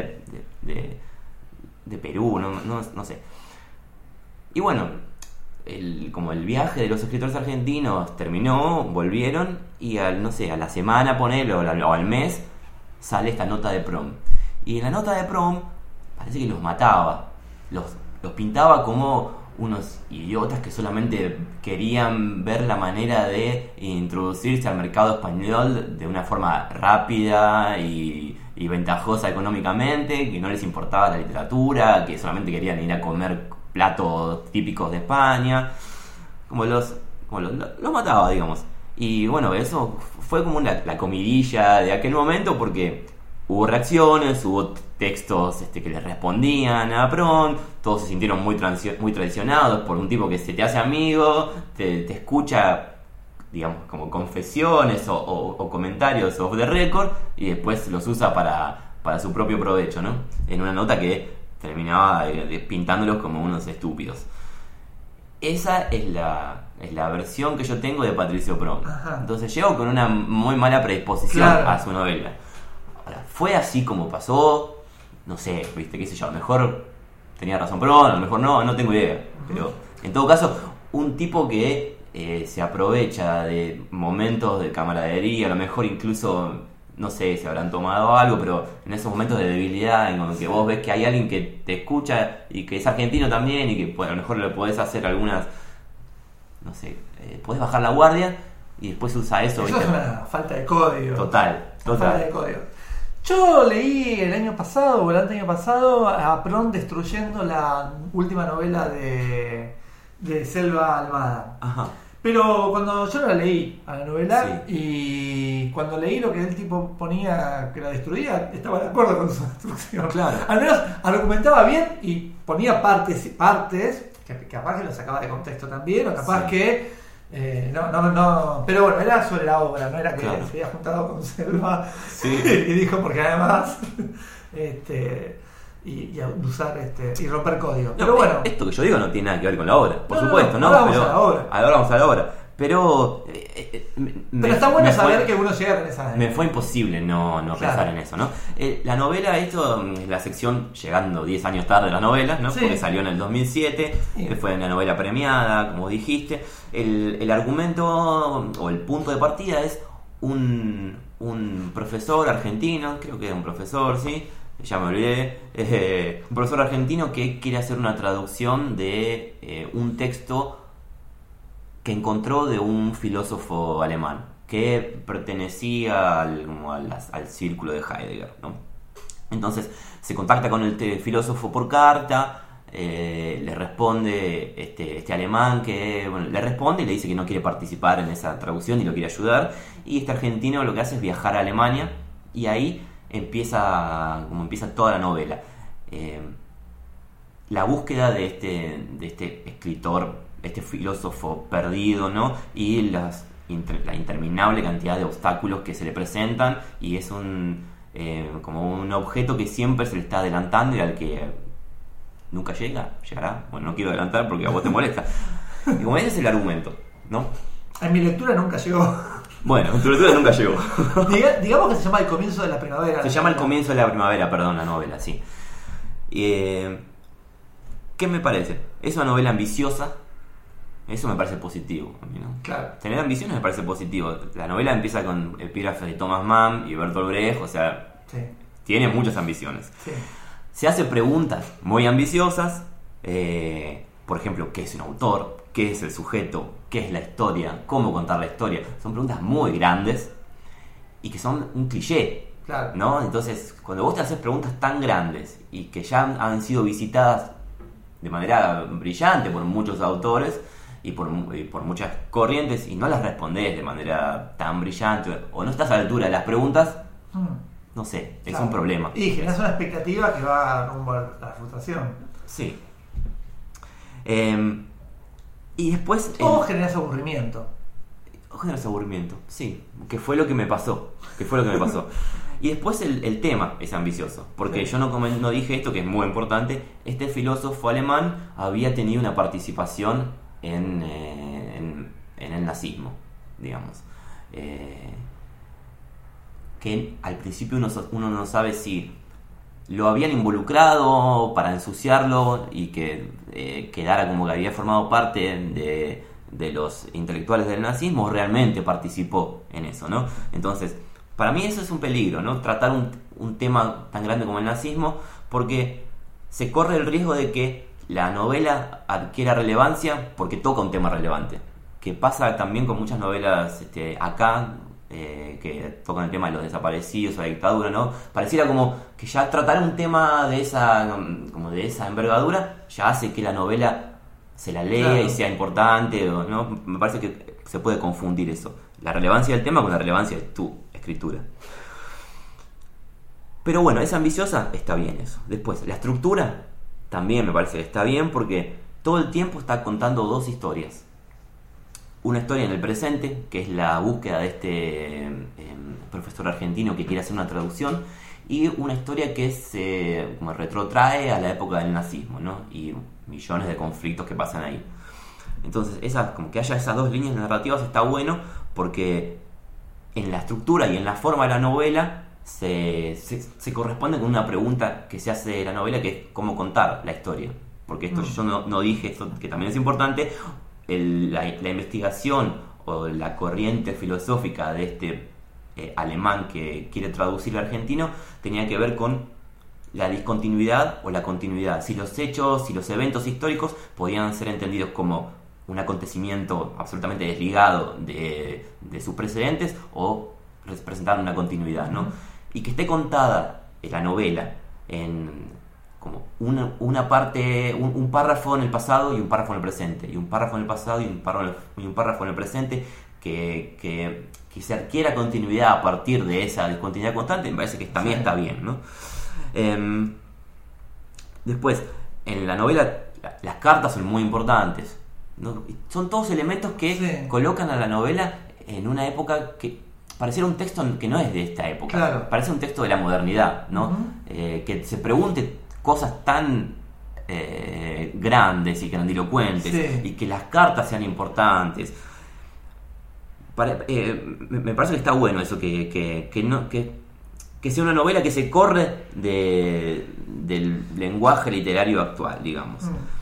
de Perú, no sé. Y bueno, como el viaje de los escritores argentinos terminó, volvieron y a la semana, ponele, o al mes, sale esta nota de Prón. Y en la nota de Prón parece que los mataba, los pintaba como unos idiotas que solamente querían ver la manera de introducirse al mercado español de una forma rápida y ventajosa económicamente, que no les importaba la literatura, que solamente querían ir a comer platos típicos de España, los mataba, digamos. Y bueno, eso fue como la comidilla de aquel momento, porque hubo reacciones, hubo textos que le respondían a Prón, todos se sintieron muy traicionados por un tipo que se te hace amigo, te escucha, digamos, como confesiones o comentarios off the record, y después los usa para su propio provecho, ¿no? En una nota que terminaba pintándolos como unos estúpidos. Esa es la versión que yo tengo de Patricio Prón. Entonces llego con una muy mala predisposición a su novela. Ahora, ¿fue así como pasó? No sé, viste, qué sé yo, a lo mejor tenía razón Prón, a lo mejor no tengo idea. Pero en todo caso, un tipo que se aprovecha de momentos de camaradería, a lo mejor incluso, no sé, se habrán tomado algo, pero en esos momentos de debilidad, en donde vos ves que hay alguien que te escucha y que es argentino también y que pues, a lo mejor le podés hacer algunas, no sé, podés bajar la guardia y después usa eso.
Eso es una falta de código.
Total.
Falta de código. Yo leí el año pasado o el año pasado a Pron destruyendo la última novela de Selva Almada.
Ajá.
Pero cuando yo la leí a la novela y cuando leí lo que el tipo ponía que la destruía, estaba de acuerdo con su destrucción.
Claro.
Al menos argumentaba bien y ponía partes que capaz que lo sacaba de contexto también, o capaz que no, pero bueno, era sobre la obra, no era que se había juntado con Selva y dijo porque además y usar y romper código. Pero bueno,
esto que yo digo no tiene nada que ver con la obra, por supuesto, ¿no?
Ahora vamos a la obra.
Ahora vamos a la obra. Pero
está bueno saber que uno llega con esa.
Me fue imposible no pensar en eso, ¿no? La novela, esto es la sección llegando 10 años tarde la novela, ¿no? Porque salió en el 2007, fue una novela premiada, como dijiste. El argumento o el punto de partida es un profesor argentino, creo que era un profesor, sí, ya me olvidé, un profesor argentino que quiere hacer una traducción de un texto que encontró de un filósofo alemán que pertenecía al círculo de Heidegger, ¿no? Entonces se contacta con el filósofo por carta, le responde este alemán que le responde y le dice que no quiere participar en esa traducción y lo quiere ayudar, y este argentino lo que hace es viajar a Alemania y ahí empieza toda la novela, la búsqueda de este escritor, este filósofo perdido, ¿no? Y la interminable cantidad de obstáculos que se le presentan, y es como un objeto que siempre se le está adelantando y al que nunca llegará. Bueno, no quiero adelantar porque a vos te molesta. Y como ese es el argumento, ¿no?
En mi lectura nunca llegó.
Bueno, en tu lectura nunca llegó.
Digamos que se llama El comienzo de la primavera.
Se llama El comienzo de la primavera, perdón, la novela, sí. ¿Qué me parece? Es una novela ambiciosa. Eso me parece positivo, ¿no?
Claro.
Tener ambiciones me parece positivo. La novela empieza con epígrafes de Thomas Mann y Bertolt Brecht, o sea, tiene muchas ambiciones. Sí. Se hace preguntas muy ambiciosas, por ejemplo, ¿qué es un autor? ¿Qué es el sujeto? ¿Qué es la historia? ¿Cómo contar la historia? Son preguntas muy grandes y que son un cliché, ¿no? Entonces, cuando vos te haces preguntas tan grandes y que ya han sido visitadas de manera brillante por muchos autores y por muchas corrientes, y no las respondés de manera tan brillante o no estás a la altura de las preguntas, no sé, es un problema.
Y generas una expectativa que va rumbo a la frustración.
Sí. Y después...
O generas aburrimiento.
Sí, que fue lo que me pasó. Y después el tema es ambicioso, porque yo no dije esto, que es muy importante. Este filósofo alemán había tenido una participación en el nazismo, digamos. Que al principio uno no sabe si lo habían involucrado para ensuciarlo y que quedara como que había formado parte de los intelectuales del nazismo, o realmente participó en eso, ¿no? Entonces, para mí eso es un peligro, ¿no? Tratar un tema tan grande como el nazismo, porque se corre el riesgo de que la novela adquiera relevancia porque toca un tema relevante, que pasa también con muchas novelas acá, que tocan el tema de los desaparecidos o la dictadura, ¿no? Pareciera como que ya tratar un tema de esa envergadura ya hace que la novela se la lea y sea importante, ¿no? Me parece que se puede confundir eso, la relevancia del tema con la relevancia de tu escritura. Pero bueno, es ambiciosa, está bien eso. Después, la estructura también me parece que está bien, porque todo el tiempo está contando dos historias. Una historia en el presente, que es la búsqueda de este profesor argentino que quiere hacer una traducción, y una historia que se como retrotrae a la época del nazismo, ¿no? Y millones de conflictos que pasan ahí. Entonces, como que haya esas dos líneas narrativas está bueno, porque en la estructura y en la forma de la novela se corresponde con una pregunta que se hace de la novela, que es cómo contar la historia. Porque esto yo no dije, esto que también es importante, la investigación o la corriente filosófica de este alemán que quiere traducir al argentino tenía que ver con la discontinuidad o la continuidad. Si los hechos, si los eventos históricos podían ser entendidos como un acontecimiento absolutamente desligado de sus precedentes o representar una continuidad, ¿no? Y que esté contada la novela en como una parte, un párrafo en el pasado y un párrafo en el presente, y un párrafo en el pasado y un párrafo en el presente, que se adquiera continuidad a partir de esa discontinuidad constante, me parece que también está bien, ¿no? Después, en la novela las cartas son muy importantes, ¿no? Son todos elementos que colocan a la novela en una época que pareciera un texto que no es de esta época,
claro.
Parece un texto de la modernidad, ¿no? Que se pregunte cosas tan grandes y grandilocuentes, y que las cartas sean importantes. Me parece que está bueno eso, que sea una novela que se corre del lenguaje literario actual, digamos.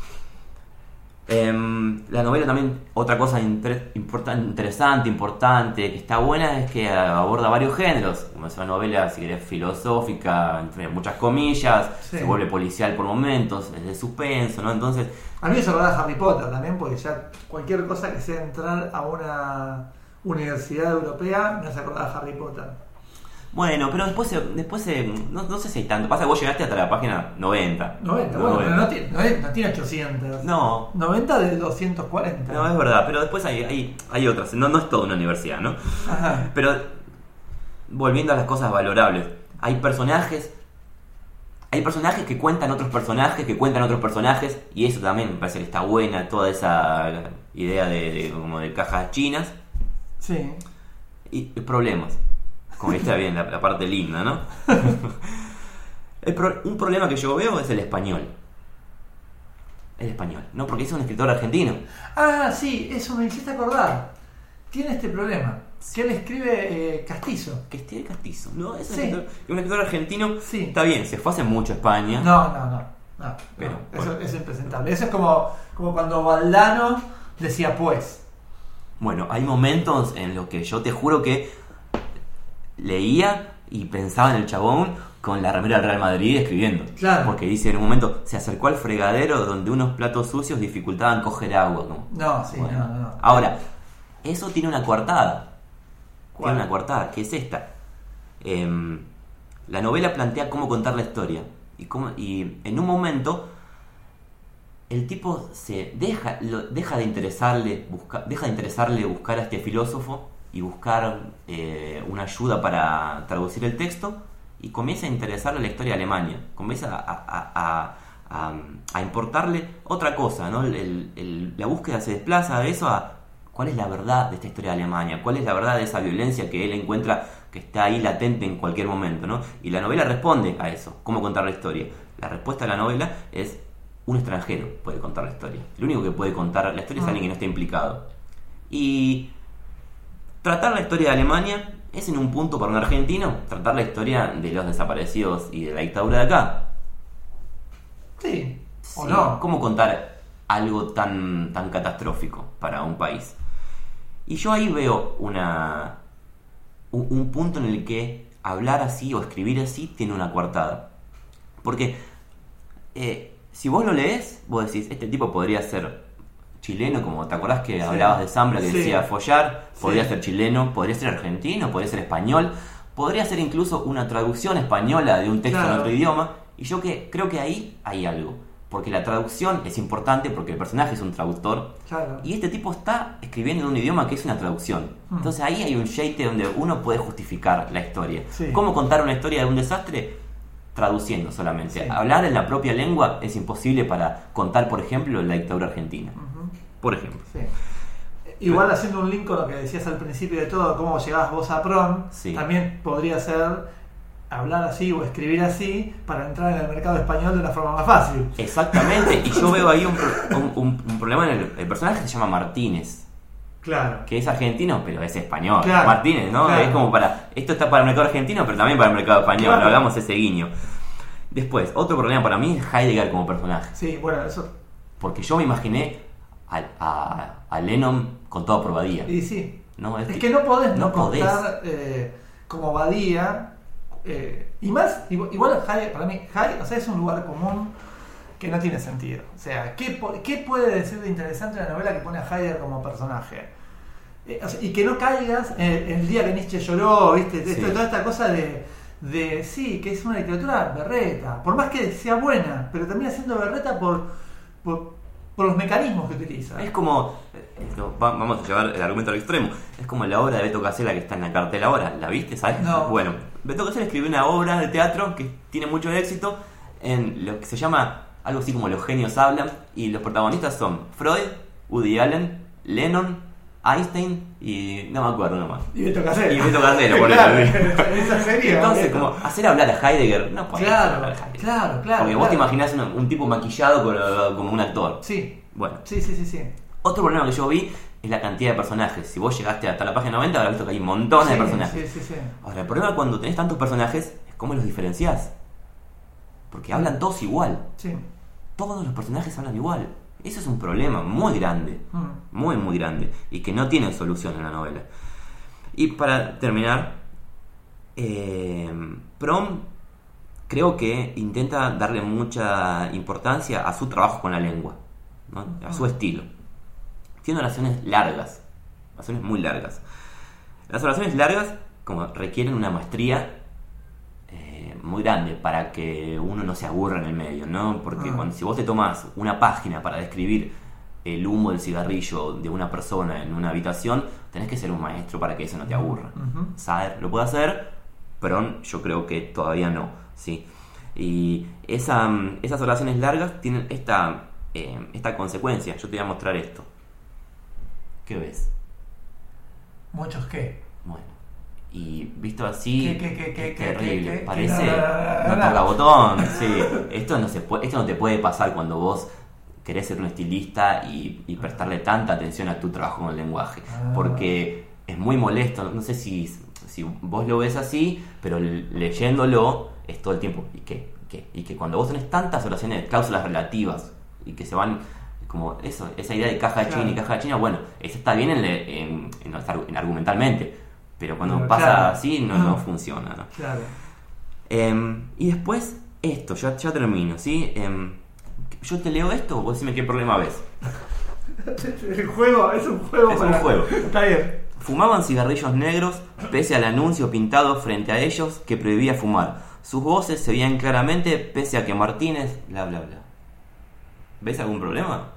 La novela también, otra cosa interesante, importante, que está buena, es que aborda varios géneros, como es una novela, si querés, filosófica, entre muchas comillas, se vuelve policial por momentos, es de suspenso, ¿no? Entonces,
a mí me recuerda a Harry Potter también, porque ya cualquier cosa que sea entrar a una universidad europea me hace acordar a Harry Potter.
Bueno, pero después no sé si hay tanto. Pasa que vos llegaste hasta la página 90.
90, bueno, pero no tiene 800.
No.
90 de 240.
No, es verdad, pero después hay otras. No es toda una universidad, ¿no?
Ajá.
Pero, volviendo a las cosas valorables, hay personajes que cuentan otros personajes, y eso también me parece que está buena, toda esa idea de como de cajas chinas.
Sí.
Y problemas. Como está bien la parte linda, ¿no? Un problema que yo veo es el español. El español, ¿no? Porque es un escritor argentino.
Ah, sí, eso me hiciste acordar. Tiene este problema. Que él escribe castizo.
Que escribe castizo, ¿no? Es
Sí.
un escritor argentino.
Sí.
Está bien, se fue hace mucho a España.
No.
Pero,
eso
bueno.
es impresentable. Eso es como cuando Valdano decía pues.
Bueno, hay momentos en los que yo te juro que leía y pensaba en el chabón con la remera del Real Madrid escribiendo.
Claro.
Porque dice en un momento, se acercó al fregadero donde unos platos sucios dificultaban coger agua. Como,
No, sí,
bueno.
no.
Ahora, eso tiene una coartada.
¿Cuál?
Tiene una coartada, que es esta. La novela plantea cómo contar la historia. Y en un momento el tipo deja de interesarle buscar a este filósofo y buscar una ayuda para traducir el texto, y comienza a interesarle la historia de Alemania, comienza a importarle otra cosa, ¿no? La búsqueda se desplaza de eso a cuál es la verdad de esta historia de Alemania, cuál es la verdad de esa violencia que él encuentra que está ahí latente en cualquier momento, ¿no? Y la novela responde a eso, cómo contar la historia. La respuesta a la novela es: un extranjero puede contar la historia. El único que puede contar la historia es alguien que no esté implicado. Y tratar la historia de Alemania es, en un punto, para un argentino, tratar la historia de los desaparecidos y de la dictadura de acá.
Sí, o
Sí,
no.
¿cómo contar algo tan catastrófico para un país? Y yo ahí veo un punto en el que hablar así o escribir así tiene una coartada. Porque si vos lo lees, vos decís, este tipo podría ser chileno, como te acordás que hablabas de Zambra, que decía follar, podría ser chileno, podría ser argentino, podría ser español, podría ser incluso una traducción española de un texto en otro idioma. Y yo creo que ahí hay algo, porque la traducción es importante, porque el personaje es un traductor,
Claro.
y este tipo está escribiendo en un idioma que es una traducción. Entonces ahí hay un jeite donde uno puede justificar la historia.
Sí.
¿Cómo contar una historia de un desastre? Traduciendo solamente.
Sí.
Hablar en la propia lengua es imposible para contar, por ejemplo, la dictadura argentina. Por ejemplo.
Sí. Igual, haciendo un link con lo que decías al principio de todo, cómo llegabas vos a prom,
Sí.
también podría ser hablar así o escribir así para entrar en el mercado español de una forma más fácil.
Exactamente. Y yo veo ahí un problema en el personaje que se llama Martínez,
Claro.
que es argentino, pero es español.
Claro.
Martínez, ¿no?
Claro.
Es como esto está para el mercado argentino, pero también para el mercado español.
Claro.
Hagamos ese guiño. Después, otro problema para mí es Heidegger como personaje.
Sí, bueno, eso.
Porque yo me imaginé a Lennon con toda probadía.
Y sí.
No,
es que no podés
no
contar como Badía. Y más, igual Heidegger, para mí, o sea, es un lugar común que no tiene sentido. O sea, ¿qué puede decir de interesante la novela que pone a Heidegger como personaje? O sea, y que no caigas el día que Nietzsche lloró, ¿viste? Toda esta cosa de sí, que es una literatura berreta, por más que sea buena, pero termina siendo berreta por los mecanismos que utiliza.
Es como, vamos a llevar el argumento al extremo, es como la obra de Beto Casella que está en la cartela ahora, ¿la viste? ¿Sabes?
No.
Bueno, Beto Casella escribió una obra de teatro que tiene mucho éxito en lo que se llama algo así como Los genios hablan, y los protagonistas son Freud, Woody Allen, Lennon, Einstein y no me acuerdo nomás.
Y Beto Casella.
Y Beto Casella, por
claro,
eso.
Esa serie.
Entonces, como hacer hablar a Heidegger, no puede
Claro,
hablar a Heidegger.
claro.
Porque vos te imaginás un tipo maquillado como un actor.
Sí.
Bueno.
Sí.
Otro problema que yo vi es la cantidad de personajes. Si vos llegaste hasta la página 90, habrás visto que hay montones de personajes.
Sí.
Ahora, el problema cuando tenés tantos personajes es cómo los diferenciás. Porque hablan todos igual.
Sí.
Todos los personajes hablan igual. Eso es un problema muy grande. Muy, muy grande. Y que no tiene solución en la novela. Y para terminar, Prohm creo que intenta darle mucha importancia a su trabajo con la lengua, ¿no? A su estilo. Tiene oraciones largas. Oraciones muy largas. Las oraciones largas como requieren una maestría muy grande para que uno no se aburra en el medio, ¿no? Porque si vos te tomás una página para describir el humo del cigarrillo de una persona en una habitación, tenés que ser un maestro para que eso no te aburra. Saer lo puede hacer, pero yo creo que todavía no, ¿sí? Y esas oraciones largas tienen esta consecuencia. Yo te voy a mostrar esto. ¿Qué ves?
¿Muchos qué?
Bueno, y visto así,
¿Qué?
terrible.
¿Qué?
Parece
No.
no toca botón. Sí. Esto no te puede pasar cuando vos querés ser un estilista y prestarle tanta atención a tu trabajo con el lenguaje. Porque es muy molesto. No sé si vos lo ves así, pero leyéndolo es todo el tiempo. ¿Y qué? Y que cuando vos tenés tantas oraciones de cláusulas relativas y que se van como eso, esa idea de caja de China y caja de China, bueno, eso está bien en argumentalmente, pero cuando pasa así no funciona, ¿no?
Claro.
Y después esto, ya termino, ¿sí? Yo te leo esto, vos decime qué problema ves.
El juego es un juego.
Es un juego.
Está bien.
Fumaban cigarrillos negros pese al anuncio pintado frente a ellos que prohibía fumar. Sus voces se oían claramente pese a que Martínez bla bla bla. ¿Ves algún problema?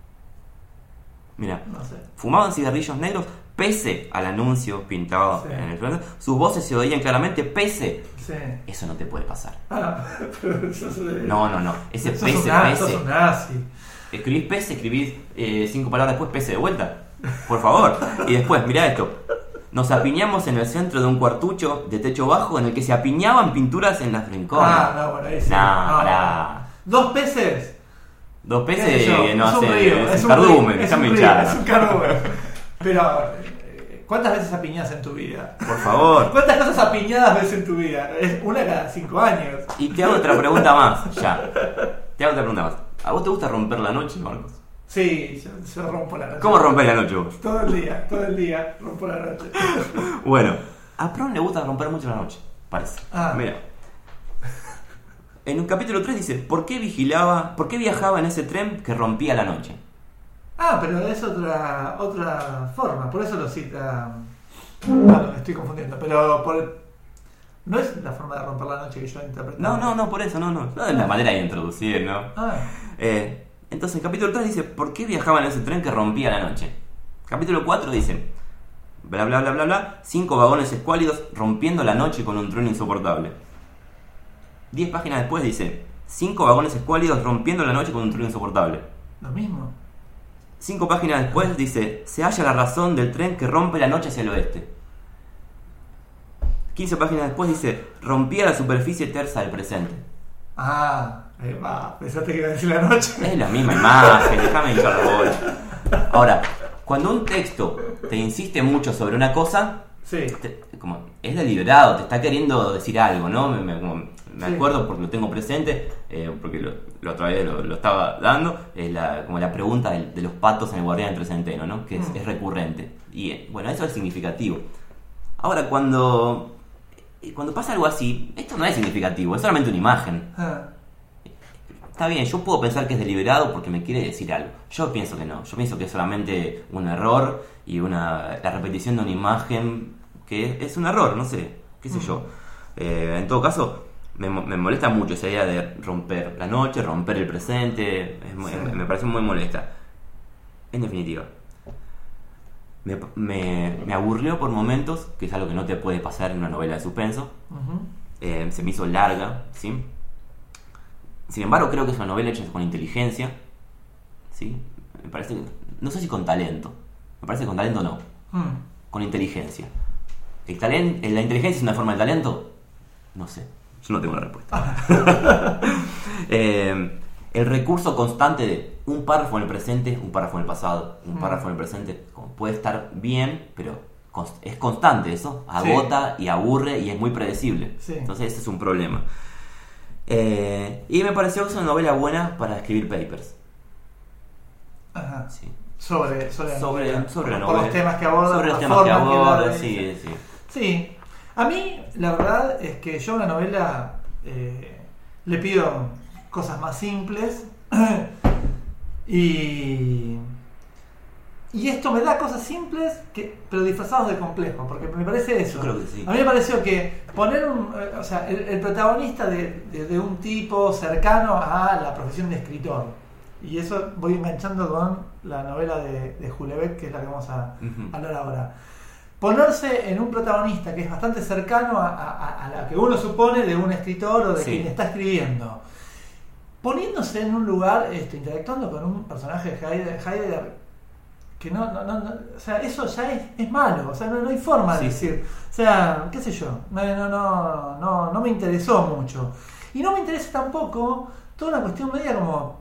Mira,
No sé.
fumaban cigarrillos negros pese al anuncio pintado en el frente. Sus voces se oían claramente pese.
Sí.
Eso no te puede pasar.
Pero eso es
No. Ese
Sos
pese,
un nazi.
Escribís pese, escribís 5 palabras después pese de vuelta. Por favor. Y después, mirá esto. Nos apiñamos en el centro de un cuartucho de techo bajo en el que se apiñaban pinturas en las rincones.
No, bueno, ahí sí.
Pará.
2 peces.
2
¿Qué sé
peces,
yo?
no
Es un
sé,
río,
es un
río,
cardumen,
es
déjame
un río,
hinchar.
es un cardumen. Pero, ¿cuántas veces apiñás en tu vida?
Por favor.
¿Cuántas cosas apiñadas ves en tu vida? Es una cada 5 años.
Y te hago otra pregunta más, ya. Te hago otra pregunta más. ¿A vos te gusta romper la noche, Marcos?
Sí, yo rompo la noche.
¿Cómo rompés la noche vos?
Todo el día rompo la noche.
Bueno, a Prohm le gusta romper mucho la noche, parece. Mira. En un capítulo 3 dice, ¿por qué viajaba en ese tren que rompía la noche?
Pero es otra forma, por eso lo cita. Me estoy confundiendo, pero no es la forma de romper la noche que yo he interpretado.
No, por eso, no es la manera de introducir, ¿no? Entonces, en capítulo 3 dice, ¿por qué viajaba en ese tren que rompía la noche? Capítulo 4 dice, bla bla bla bla bla, 5 vagones escuálidos rompiendo la noche con un trueno insoportable. 10 páginas después dice, 5 vagones escuálidos rompiendo la noche con un trueno insoportable.
Lo mismo.
5 páginas después dice, se halla la razón del tren que rompe la noche hacia el oeste. 15 páginas después dice, rompía la superficie tersa del presente.
Pensaste que iba a decir la noche.
Es la misma imagen, déjame hinchar la bola. Ahora, cuando un texto te insiste mucho sobre una cosa,
Sí.
Como, es deliberado, te está queriendo decir algo, ¿no? Me acuerdo porque lo tengo presente, porque lo otra vez lo estaba dando, como la pregunta de los patos en el Guardián del Trecenteno, ¿no? Que es recurrente. Y bueno, eso es significativo. Ahora, cuando pasa algo así, esto no es significativo, es solamente una imagen. Está bien, yo puedo pensar que es deliberado porque me quiere decir algo. Yo pienso que no, yo pienso que es solamente un error y la repetición de una imagen que es un error, no sé, qué sé yo. En todo caso, me molesta mucho esa idea de romper la noche, romper el presente, me parece muy molesta. En definitiva, me aburrió por momentos, que es algo que no te puede pasar en una novela de suspenso. Se me hizo larga, ¿sí? Sin embargo, creo que es una novela hecha con inteligencia, ¿sí? Me parece, no sé si con talento, me parece que con talento no, con inteligencia. ¿La inteligencia es una forma de talento? No sé, yo no tengo una respuesta. El recurso constante de un párrafo en el presente, un párrafo en el pasado, un párrafo en el presente, puede estar bien, pero es constante eso, agota y aburre y es muy predecible. Sí. Entonces ese es un problema. Y me pareció que es una novela buena para escribir papers.
Ajá.
Sí.
Sobre la novela.
Por
los temas que aborda.
Sobre los temas que aborda, sí.
Sí. A mí, la verdad es que yo a una novela le pido cosas más simples. Y esto me da cosas simples, pero disfrazados de complejo, porque me parece eso.
Yo creo que sí.
A mí me pareció que poner el protagonista de un tipo cercano a la profesión de escritor, y eso voy enganchando con la novela de Houellebecq, que es la que vamos a hablar ahora. Ponerse en un protagonista que es bastante cercano a la que uno supone de un escritor o de quien está escribiendo, poniéndose en un lugar, interactuando con un personaje de Heidegger, que no, o sea, eso ya es malo, o sea, no hay forma de decir, o sea, qué sé yo, no me interesó mucho. Y no me interesa tampoco toda una cuestión media como,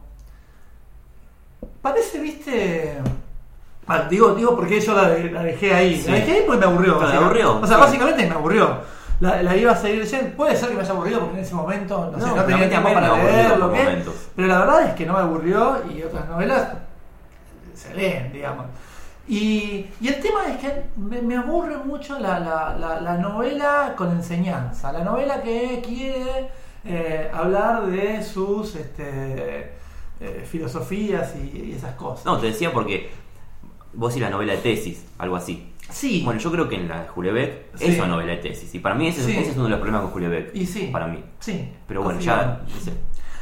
parece, viste, digo porque yo la dejé ahí, la dejé ahí porque me aburrió. O sea, básicamente me aburrió. La iba a seguir leyendo, puede ser que me haya aburrido porque en ese momento no tenía tiempo para leer lo que, pero la verdad es que no me aburrió, y otras novelas se leen, digamos. Y el tema es que me aburre mucho la novela con enseñanza, la novela que quiere hablar de sus filosofías y esas cosas.
No, te decía porque vos decís la novela de tesis, algo así.
Sí.
Bueno, yo creo que en la de Houellebecq es una novela de tesis, y para mí ese es uno de los problemas con Houellebecq.
Y sí.
Para mí.
Sí.
Pero bueno, ya no sé.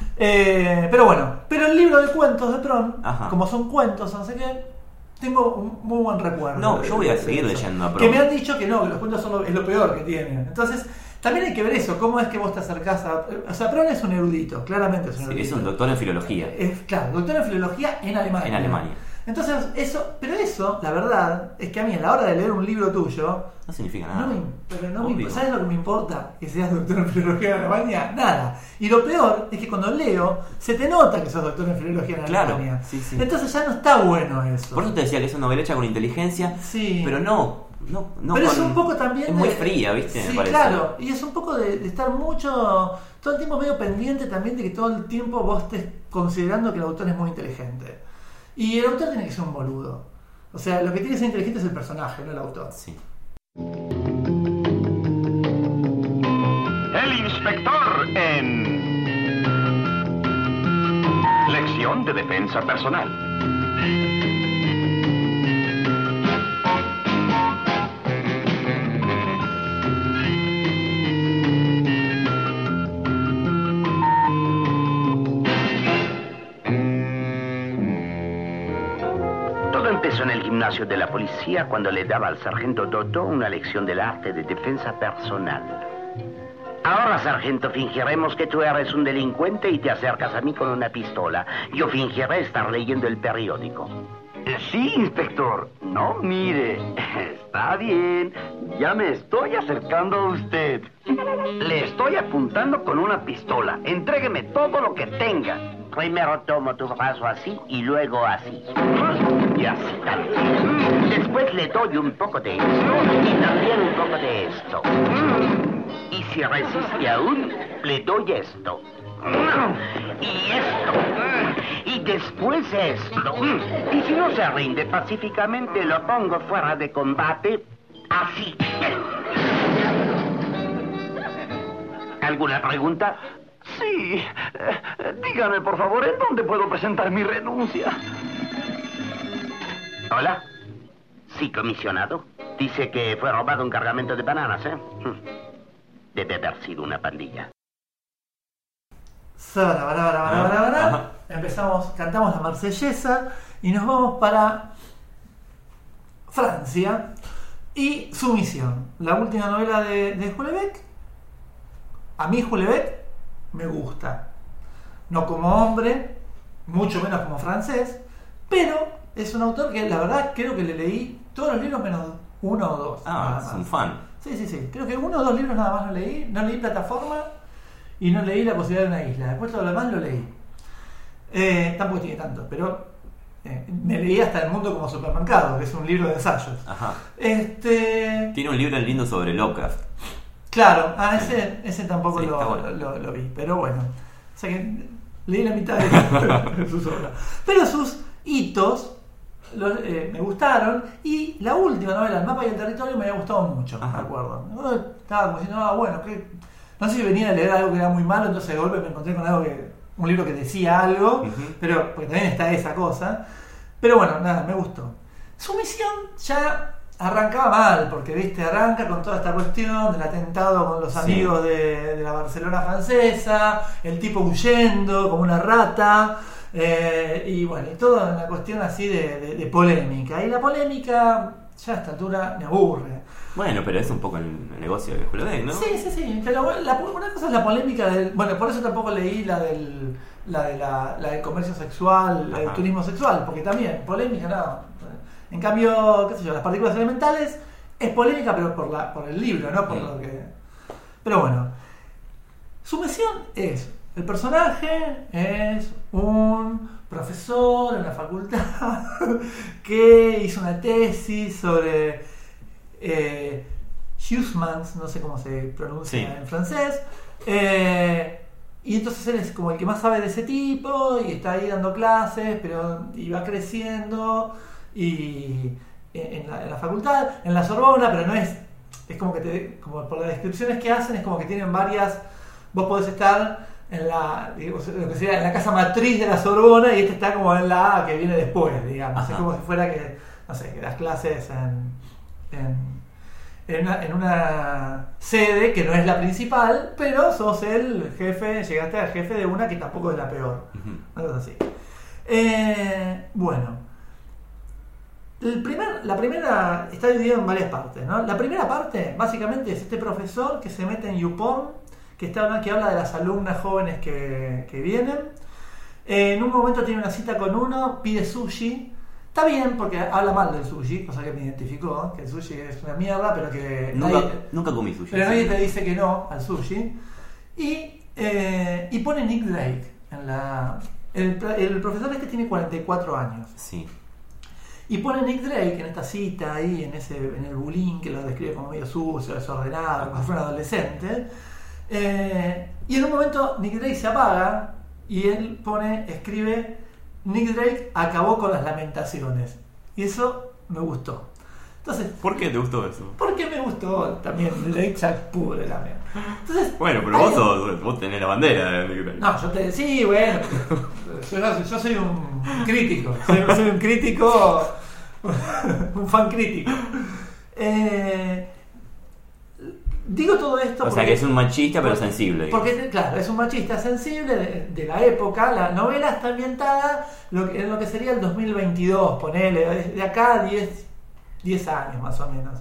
Pero el libro de cuentos de Pron, como son cuentos, no sé qué, tengo un muy buen recuerdo.
No, yo voy a seguir leyendo a Pron.
Que me han dicho que no, que los cuentos es lo peor que tienen. Entonces, también hay que ver eso, cómo es que vos te acercás a... O sea, Pron es un erudito, claramente es un erudito.
Es un doctor en filología.
Claro, doctor en filología en Alemania. Entonces, eso, la verdad, es que a mí a la hora de leer un libro tuyo,
no significa nada.
¿Sabes lo que me importa? Que seas doctor en filología en Alemania, nada. Y lo peor es que cuando leo, se te nota que sos doctor en filología en Alemania. Sí. Entonces ya no está bueno eso.
Por eso te decía que es una novela hecha con inteligencia, pero no
pero es un poco también
es muy fría, ¿viste?
Sí,
me parece.
Claro, y es un poco de estar todo el tiempo medio pendiente también de que todo el tiempo vos estés considerando que el autor es muy inteligente. Y el autor tiene que ser un boludo. O sea, lo que tiene que ser inteligente es el personaje, no el autor.
Sí.
El inspector en Lección de Defensa Personal.
Empezó en el gimnasio de la policía cuando le daba al sargento Dodó una lección del arte de defensa personal. Ahora, sargento, fingiremos que tú eres un delincuente y te acercas a mí con una pistola. Yo fingiré estar leyendo el periódico.
Sí, inspector. No, mire. Está bien. Ya me estoy acercando a usted.
Le estoy apuntando con una pistola. Entrégueme todo lo que tenga. Primero tomo tu brazo así y luego así. Y así también. Después le doy un poco de esto y también un poco de esto. Y si resiste aún, le doy esto. Y esto. Y después esto. Y si no se rinde pacíficamente, lo pongo fuera de combate. Así. ¿Alguna pregunta?
Sí. Dígame, por favor, ¿en dónde puedo presentar mi renuncia?
Hola. Sí, comisionado. Dice que fue robado un cargamento de bananas, ¿eh? Debe haber sido una pandilla.
Empezamos, cantamos la Marsellesa y nos vamos para Francia y Sumisión, la última novela de Houellebecq. A mí Houellebecq me gusta, no como hombre, mucho menos como francés, pero es un autor que la verdad creo que le leí todos los libros menos uno o dos.
Es un fan.
Sí, creo que uno o dos libros nada más no leí Plataforma y no leí La posibilidad de una isla, después todo lo demás lo leí. Tampoco tiene tanto, pero me leí hasta El mundo como supermercado, que es un libro de ensayos.
Ajá. Tiene un libro lindo sobre Lovecraft.
Claro, ese tampoco lo vi, pero bueno, o sea que leí la mitad de sus obras. Pero sus hitos me gustaron, y la última novela, El mapa y el territorio, me había gustado mucho. Me acuerdo. Estaba como diciendo, bueno, que no sé si venía a leer algo que era muy malo, entonces de golpe me encontré con un libro que decía algo, pero porque también está esa cosa. Pero bueno, nada, me gustó. Sumisión ya arrancaba mal, porque viste, arranca con toda esta cuestión del atentado con los amigos de la Barcelona francesa, el tipo huyendo como una rata, y bueno, y toda una cuestión así de polémica. Y la polémica ya a esta altura me aburre.
Bueno, pero es un poco el negocio de Houellebecq, ¿no?
Sí, pero una cosa es la polémica bueno, por eso tampoco leí la del comercio sexual, el turismo sexual, porque también, polémica, no. En cambio, qué sé yo, Las partículas elementales es polémica, pero por el libro, no por lo que... Pero bueno, Sumisión es... El personaje es un profesor en la facultad que hizo una tesis sobre Huysmans, no sé cómo se pronuncia en francés, y entonces él es como el que más sabe de ese tipo y está ahí dando clases, pero y va creciendo y en la facultad, en la Sorbona, pero no es como que como por las descripciones que hacen, es como que tienen varias. Vos podés estar en lo que sería en la casa matriz de la Sorbona, y este está como en la A que viene después, digamos. Es como si fuera que, no sé, que das clases en una sede que no es la principal, pero sos el jefe, llegaste al jefe de una que tampoco es la peor. Una cosa así. Bueno, la primera está dividida en varias partes, ¿no? La primera parte básicamente es este profesor que se mete en YouPorn, que habla de las alumnas jóvenes que vienen. En un momento tiene una cita con uno, pide sushi. Está bien porque habla mal del sushi, cosa que me identificó, que el sushi es una mierda, pero que
nunca comí sushi.
Pero nadie te dice que no al sushi. Y pone Nick Drake el profesor este tiene 44 años.
Sí.
Y pone Nick Drake en esta cita ahí, en el bullying, que lo describe como medio sucio, desordenado, como si fuera un adolescente. Y en un momento Nick Drake se apaga y él escribe: Nick Drake acabó con las lamentaciones. Y eso me gustó. Entonces,
¿por qué te gustó eso?
Porque me gustó también. Drake ya pudre también. Entonces,
bueno, pero vos tenés la bandera de Nick Drake.
No, sí, bueno. Yo soy un crítico. Soy un crítico. Un fan crítico. Digo todo esto.
O sea que es un machista pero sensible.
Porque, claro, es un machista sensible de la época. La novela está ambientada en lo que sería el 2022, ponele, de acá a 10 años más o menos.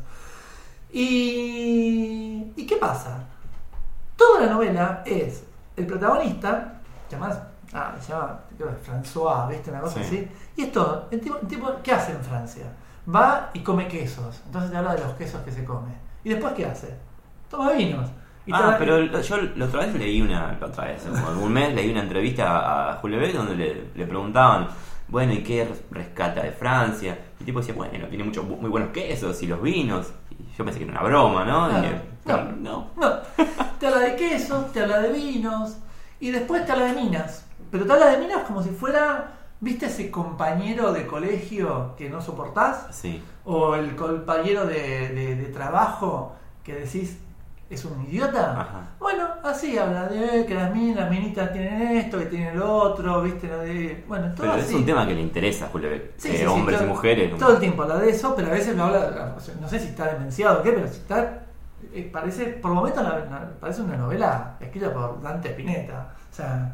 ¿Y qué pasa? Toda la novela es el protagonista, se llama François, ¿viste? Una cosa así. Y es todo. El tipo, ¿qué hace en Francia? Va y come quesos. Entonces te habla de los quesos que se come. ¿Y después qué hace? Toma vinos.
Pero yo la otra vez leí un mes leí una entrevista a Houellebecq donde le preguntaban, bueno, ¿y qué rescata de Francia? Y el tipo decía, bueno, tiene muy buenos quesos y los vinos. Y yo pensé que era una broma, ¿no?
No. Te habla de quesos, te habla de vinos y después te habla de minas. Pero te habla de minas como si fuera, ¿viste ese compañero de colegio que no soportás?
Sí.
O el compañero de trabajo que decís es un idiota.
Ajá.
Bueno, así habla de que las minitas tienen esto, que tienen lo otro, ¿viste? Bueno, todo
pero
así.
es un tema que le interesa, Julio,
Sí,
hombres
todo,
y mujeres.
Todo el tiempo habla de eso, pero a veces me habla, no sé si está demenciado o qué, pero si está, parece, por momentos parece una novela escrita por Dante Spinetta. O sea,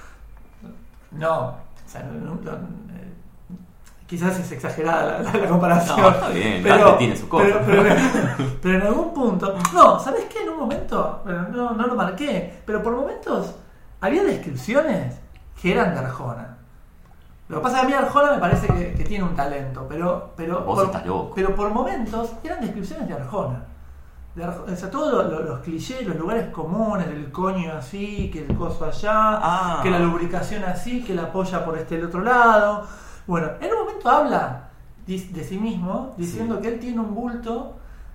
quizás es exagerada la comparación.
No, está bien,
pero
Dante tiene su cosa.
Pero en algún punto, no, ¿sabés qué? En un momento, no lo marqué, pero por momentos había descripciones que eran de Arjona. Lo que pasa es que a mí Arjona me parece que tiene un talento, pero
vos estás loco.
Pero por momentos eran descripciones de Arjona. O sea, todos los clichés, los lugares comunes, el coño así, que el coso allá, que la lubricación así, que la polla por el otro lado. Bueno, en un momento habla de sí mismo, diciendo que él tiene un bulto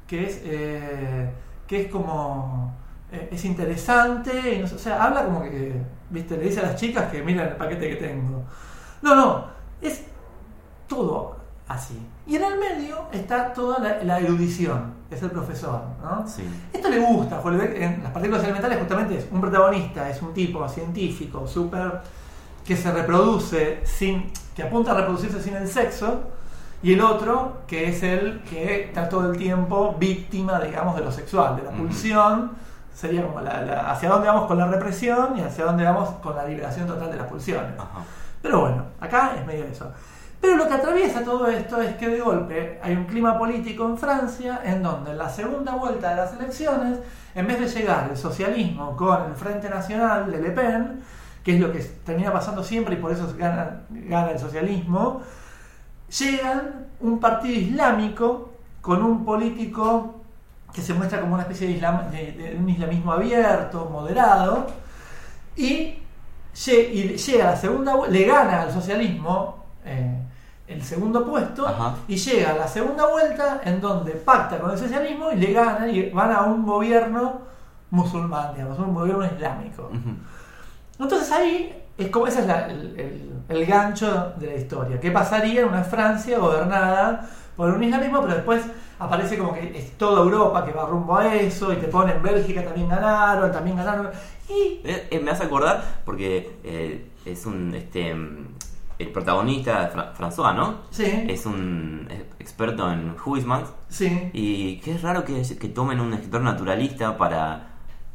que es como es interesante, y no sé, o sea, habla como que, viste, le dice a las chicas que miren el paquete que tengo. No, es todo así. Y en el medio está toda la erudición, es el profesor, ¿no?
Sí.
Esto le gusta, en las partículas elementales justamente es un protagonista, es un tipo científico, súper, que se reproduce que apunta a reproducirse sin el sexo, y el otro que es el que está todo el tiempo víctima, digamos, de lo sexual, de la pulsión. Sería como hacia dónde vamos con la represión y hacia dónde vamos con la liberación total de las pulsiones.
Ajá.
Pero bueno, acá es medio eso. Pero lo que atraviesa todo esto es que de golpe hay un clima político en Francia en donde en la segunda vuelta de las elecciones, en vez de llegar el socialismo con el Frente Nacional de Le Pen, que es lo que termina pasando siempre y por eso gana el socialismo, llegan un partido islámico con un político que se muestra como una especie de un islamismo abierto, moderado, y llega a la segunda vuelta, le gana al socialismo el segundo puesto. Ajá. Y llega a la segunda vuelta en donde pacta con el socialismo y le gana y van a un gobierno musulmán, digamos, un gobierno islámico. Uh-huh. Entonces ahí es como ese es el gancho de la historia. ¿Qué pasaría en una Francia gobernada por un islamismo, pero después aparece como que es toda Europa que va rumbo a eso, y te ponen Bélgica también ganaron, y
me hace acordar porque es un el protagonista François, ¿no?
Sí.
Es un experto en Huysmans.
Sí.
Y qué es raro que tomen un escritor naturalista para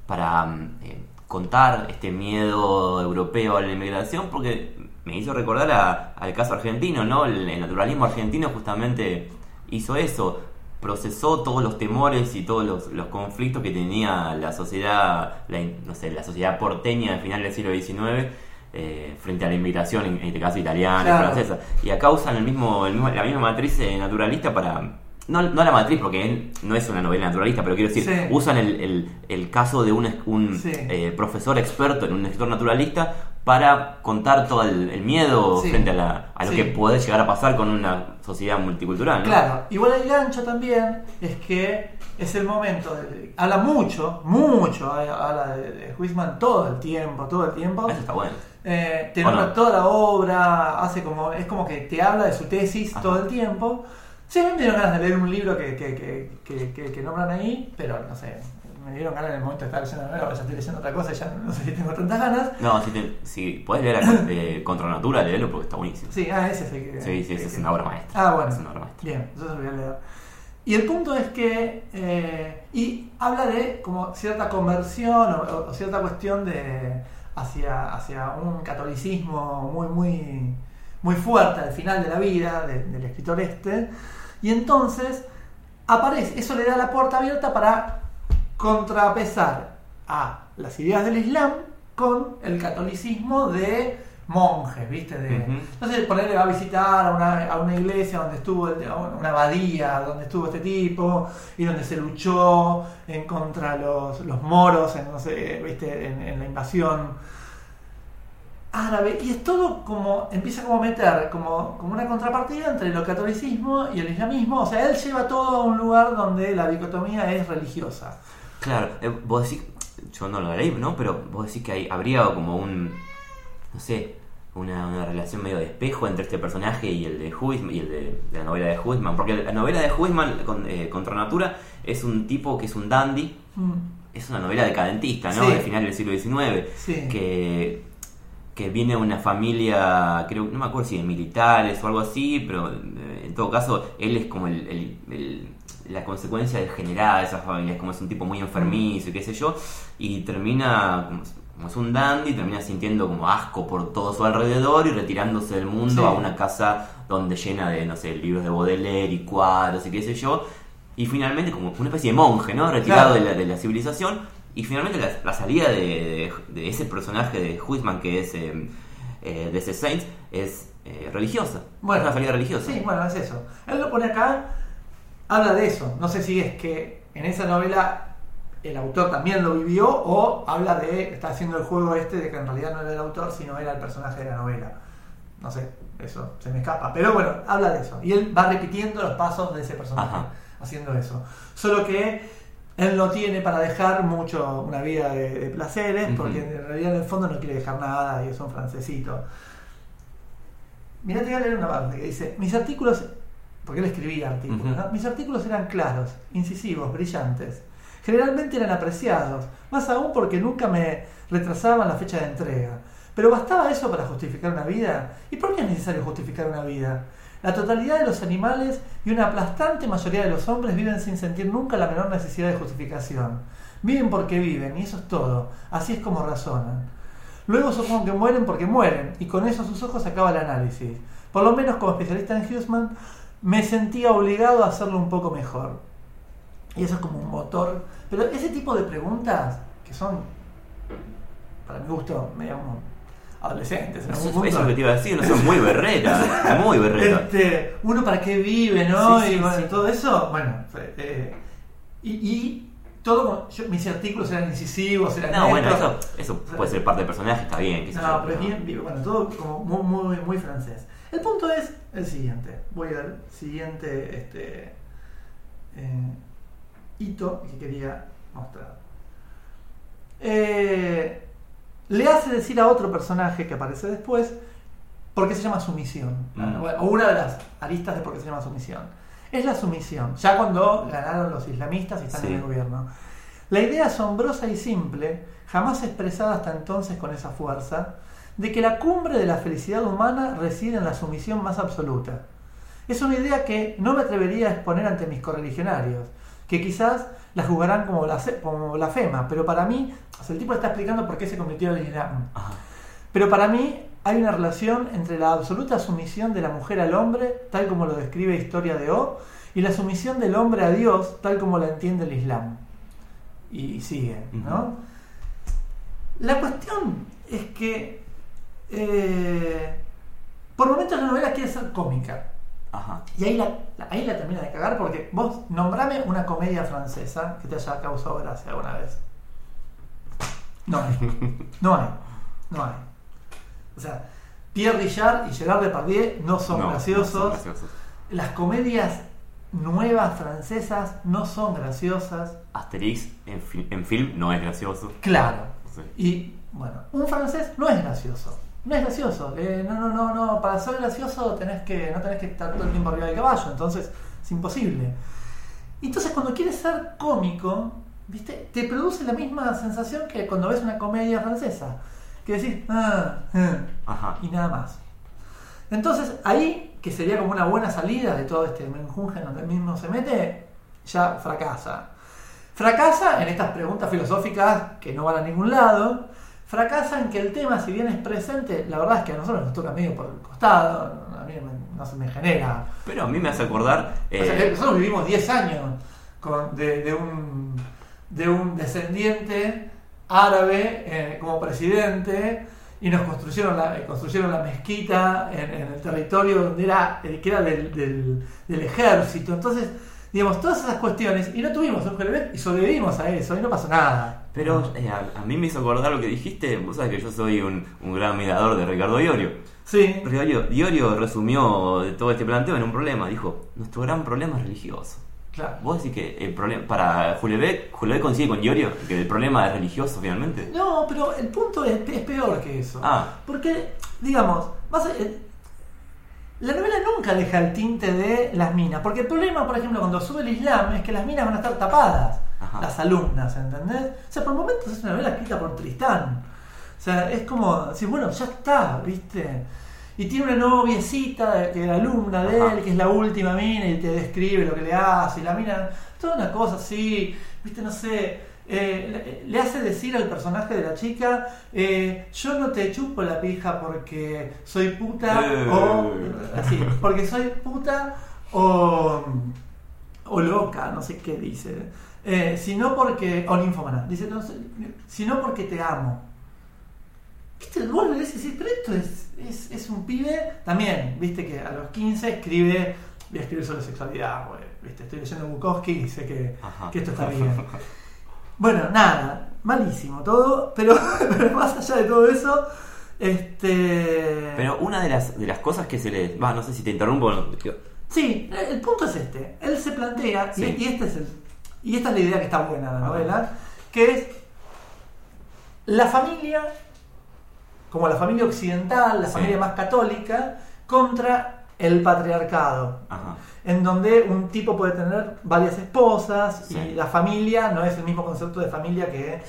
contar este miedo europeo a la inmigración, porque me hizo recordar al caso argentino, ¿no? El naturalismo argentino justamente hizo eso, procesó todos los temores y todos los conflictos que tenía la sociedad, la sociedad porteña al final del siglo XIX frente a la inmigración, en este caso italiana, claro, francesa. Y acá usan la misma matriz naturalista para... No la matriz, porque no es una novela naturalista, pero quiero decir, sí, usan el caso de un sí, profesor experto en un escritor naturalista para contar todo el miedo, sí, frente a lo sí, que puede llegar a pasar con una sociedad multicultural, ¿no?
Claro, igual el gancho también es que es el momento, habla mucho, habla de Huysmans todo el tiempo.
Eso está bueno.
Te nombra toda la obra, es como que te habla de su tesis. Ajá. Todo el tiempo. Sí, me dieron ganas de leer un libro que nombran ahí, pero no sé, me dieron ganas en el momento de estar leyendo la novela, ya estoy leyendo otra cosa y ya no sé si tengo tantas ganas.
No, si podés leer Contra Natura, léelo porque está buenísimo.
Sí, ese es el que...
Sí, esa es una obra maestra.
Ah, bueno.
Es una obra maestra.
Bien, yo se lo voy a leer. Y el punto es que... y habla de como cierta conversión o cierta cuestión de hacia un catolicismo muy fuerte al final de la vida del escritor y entonces aparece, eso le da la puerta abierta para contrapesar a las ideas del Islam con el catolicismo de monjes, ¿viste? Entonces ponerle va a visitar a una iglesia donde estuvo, una abadía donde estuvo este tipo y donde se luchó en contra los moros, ¿viste? En la invasión. árabe, y es todo como, empieza como a meter como una contrapartida entre el catolicismo y el islamismo. O sea, él lleva todo a un lugar donde la dicotomía es religiosa.
Claro, vos decís, yo no lo leí, ¿no? Pero vos decís que habría como no sé, una relación medio de espejo entre este personaje y el de Huysman, y el de la novela de Huysman, porque la novela de Huysman, Contra Natura, es un tipo que es un dandy. Es una novela decadentista, ¿no?
Sí.
Del final del siglo XIX,
Sí.
que viene de una familia, creo, no me acuerdo si de militares o algo así, pero en todo caso él es como la consecuencia degenerada de esa familia. Es como es un tipo muy enfermizo y qué sé yo, y termina como es un dandy, termina sintiendo como asco por todo su alrededor y retirándose del mundo,
sí,
a una casa donde llena de, no sé, libros de Baudelaire y cuadros y qué sé yo, y finalmente como una especie de monje, ¿no? Retirado, claro, de la civilización. Y finalmente la salida de ese personaje de Huysman, que es de ese Saints, es religiosa.
Bueno,
es una salida religiosa.
Sí, bueno, es eso. Él lo pone acá, habla de eso. No sé si es que en esa novela el autor también lo vivió, o habla de, está haciendo el juego de que en realidad no era el autor, sino era el personaje de la novela. No sé, eso se me escapa. Pero bueno, habla de eso. Y él va repitiendo los pasos de ese personaje. Ajá. Haciendo eso. Solo que él no tiene para dejar mucho una vida de placeres, porque en realidad en el fondo no quiere dejar nada y es un francesito. Mirá, te voy a leer una parte que dice: mis artículos, porque él escribía artículos, ¿no? Mis artículos eran claros, incisivos, brillantes. Generalmente eran apreciados, más aún porque nunca me retrasaban la fecha de entrega. Pero ¿bastaba eso para justificar una vida? ¿Y por qué es necesario justificar una vida? La totalidad de los animales y una aplastante mayoría de los hombres viven sin sentir nunca la menor necesidad de justificación. Viven porque viven, y eso es todo. Así es como razonan. Luego supongo que mueren porque mueren, y con eso a sus ojos acaba el análisis. Por lo menos como especialista en Huysman, me sentía obligado a hacerlo un poco mejor. Y eso es como un motor. Pero ese tipo de preguntas, que son, para mi gusto, medio adolescentes en algún punto.
Eso es lo que te iba a decir, no son muy berretas, muy berretas.
Uno para qué vive, ¿no?
Sí,
y bueno,
sí.
Todo eso, bueno, y todo, mis artículos eran incisivos, eran
no, bueno, eso puede ser parte del personaje, está bien.
No, pero es bien, bueno, todo como muy francés. El punto es el siguiente. Voy al siguiente hito que quería mostrar. Le hace decir a otro personaje que aparece después por qué se llama sumisión. O una de las aristas de por qué se llama sumisión. Es la sumisión, ya cuando ganaron los islamistas y están en el gobierno. La idea asombrosa y simple, jamás expresada hasta entonces con esa fuerza, de que la cumbre de la felicidad humana reside en la sumisión más absoluta. Es una idea que no me atrevería a exponer ante mis correligionarios, que quizás la juzgarán como blasfema, pero para mí, o sea, el tipo está explicando por qué se convirtió en el Islam. Pero para mí hay una relación entre la absoluta sumisión de la mujer al hombre, tal como lo describe Historia de O, y la sumisión del hombre a Dios, tal como la entiende el Islam. Y sigue, ¿no? La cuestión es que por momentos la novela quiere ser cómica.
Ajá.
Y ahí la termina de cagar, porque vos nombrame una comedia francesa que te haya causado gracia alguna vez. No hay. O sea, Pierre Richard y Gerard Depardieu no son graciosos. Las comedias nuevas francesas no son graciosas.
Asterix en film no es gracioso.
Claro.
Sí.
Y bueno, un francés no es gracioso. No es gracioso. No. Para ser gracioso no tenés que estar todo el tiempo arriba del caballo. Entonces es imposible. Entonces cuando quieres ser cómico, ¿viste? Te produce la misma sensación que cuando ves una comedia francesa. Que decís, y nada más. Entonces ahí, que sería como una buena salida de todo este menjunje donde el mismo se mete, ya fracasa. Fracasa en estas preguntas filosóficas que no van a ningún lado. Fracasa en que el tema, si bien es presente, la verdad es que a nosotros nos toca medio por el costado. A mí no se me genera.
Pero a mí me hace acordar.
O sea, nosotros vivimos 10 años de un descendiente árabe como presidente, y nos construyeron la mezquita en el territorio donde que era del ejército. Entonces, digamos, todas esas cuestiones, y no tuvimos un GLB y sobrevivimos a eso y no pasó nada.
Pero a mí me hizo acordar lo que dijiste. Vos sabés que yo soy un gran admirador de Ricardo Iorio.
Sí.
Iorio resumió todo este planteo en un problema. Dijo, nuestro gran problema es religioso.
Claro.
¿Vos decís que el problema para Houellebecq coincide con Iorio? ¿Que el problema es religioso finalmente?
No, pero el punto es peor que eso. Porque, digamos, la novela nunca deja el tinte de las minas. Porque el problema, por ejemplo, cuando sube el Islam es que las minas van a estar tapadas. Ajá. Las alumnas, ¿entendés? O sea, por momentos es una novela escrita por Tristán. O sea, es como decir, bueno, ya está, ¿viste? Y tiene una noviecita que es la alumna de él, que es la última mina, y te describe lo que le hace. Y la mina, toda una cosa así, ¿viste? No sé. Le hace decir al personaje de la chica, yo no te chupo la pija porque soy puta, o así, porque soy puta o loca, no sé qué dice. Sino porque, o ninfómana, dice, no, sino porque te amo. ¿Viste? Vos le decís, pero esto es un pibe, también, viste que a los 15 escribe, voy a escribir sobre sexualidad, ¿viste? Estoy leyendo Bukowski y sé que esto está bien. Bueno, nada, malísimo todo, pero más allá de todo eso,
Pero una de las cosas que se le... no sé si te interrumpo.
Sí, el punto es este. Él se plantea, sí. y esta es la idea que está buena de la novela, que es la familia, como la familia occidental, la familia más católica, contra el patriarcado. Ajá. En donde un tipo puede tener varias esposas y la familia no es el mismo concepto de familia que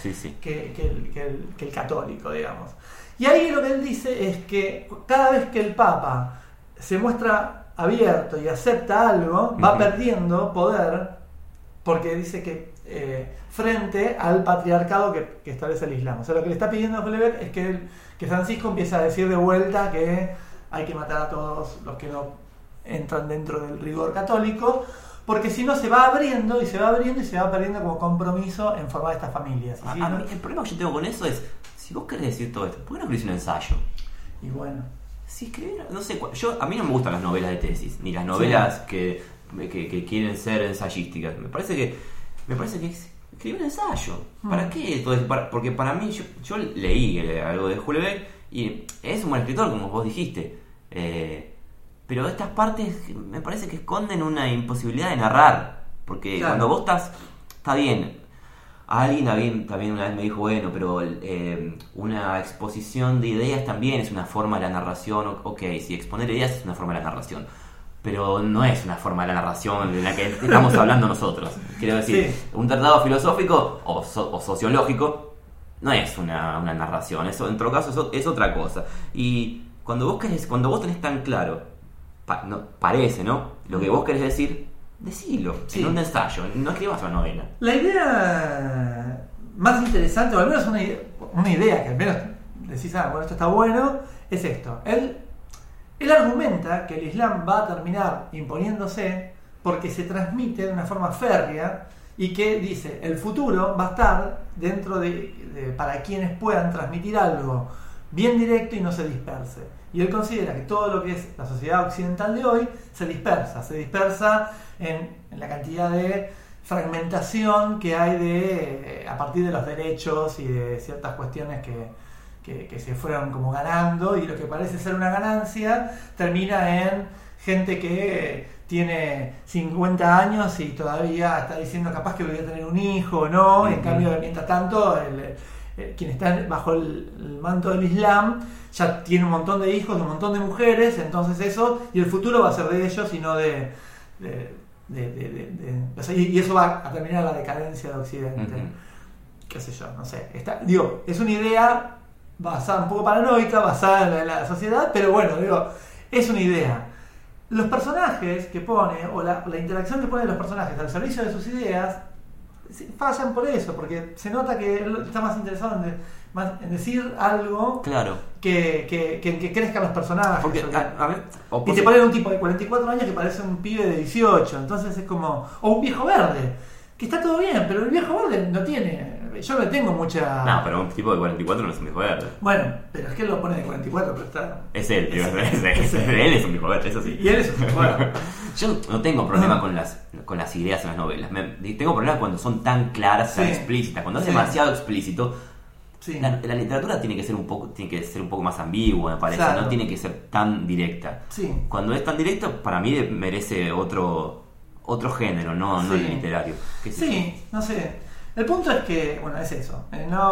el católico, digamos. Y ahí lo que él dice es que cada vez que el Papa se muestra abierto y acepta algo, va perdiendo poder, porque dice que frente al patriarcado que establece el Islam. O sea, lo que le está pidiendo a Houellebecq es que Francisco empiece a decir de vuelta que hay que matar a todos los que no entran dentro del rigor católico, porque si no se va abriendo y se va perdiendo como compromiso en formar estas familias.
¿Sí? El problema que yo tengo con eso es, si vos querés decir todo esto, ¿por qué no escribís un ensayo?
Y bueno,
si escribir, no sé, a mí no me gustan las novelas de tesis, ni las novelas que quieren ser ensayísticas. Me parece que escribir un ensayo, ¿para qué? Porque para mí, yo leí algo de Houellebecq y es un buen escritor, como vos dijiste, pero estas partes me parece que esconden una imposibilidad de narrar, porque cuando vos está bien. Alguien también una vez me dijo, bueno, pero una exposición de ideas también es una forma de la narración. Ok, si exponer ideas es una forma de la narración, pero no es una forma de la narración en la que estamos hablando nosotros. Quiero decir, un tratado filosófico o sociológico no es una narración, eso en todo caso es otra cosa. Y cuando vos tenés tan claro, parece, ¿no? Lo que vos querés decir, decilo, en un ensayo, no escribas una novela.
La idea más interesante, o al menos una idea que al menos decís, bueno, esto está bueno, es esto. Él argumenta que el Islam va a terminar imponiéndose porque se transmite de una forma férrea y que dice, el futuro va a estar dentro de para quienes puedan transmitir algo bien directo y no se disperse. Y él considera que todo lo que es la sociedad occidental de hoy se dispersa en la cantidad de fragmentación que hay a partir de los derechos y de ciertas cuestiones que se fueron como ganando, y lo que parece ser una ganancia termina en gente que tiene 50 años y todavía está diciendo capaz que voy a tener un hijo o no, en cambio mientras tanto quien está bajo el manto del Islam ya tiene un montón de hijos, un montón de mujeres, entonces eso, y el futuro va a ser de ellos y no y eso va a terminar la decadencia de Occidente. Qué sé yo, no sé, es una idea basada, un poco paranoica, basada en la sociedad, pero bueno, es una idea. Los personajes que pone, o la interacción que pone los personajes al servicio de sus ideas, fallan por eso, porque se nota que él está más interesado en decir algo,
claro,
que en que crezcan los personajes.
Porque,
y te ponen un tipo de 44 años que parece un pibe de 18, entonces es como, o un viejo verde, que está todo bien, pero el viejo verde no tiene yo no le tengo mucha...
No, pero un tipo de 44 no es un viejo verde.
Bueno, pero es que él lo pone de 44, pero está...
Es él, tío, él es un viejo verde, eso sí.
Y él es un viejo verde.
Yo no tengo problema con las ideas en las novelas. Tengo problemas cuando son tan claras, tan explícitas. Cuando es demasiado explícito, la literatura tiene que ser un poco más ambigua, me parece. Claro. No tiene que ser tan directa. Sí. Cuando es tan directa, para mí merece otro género, no el literario.
No sé. El punto es que, bueno, es eso.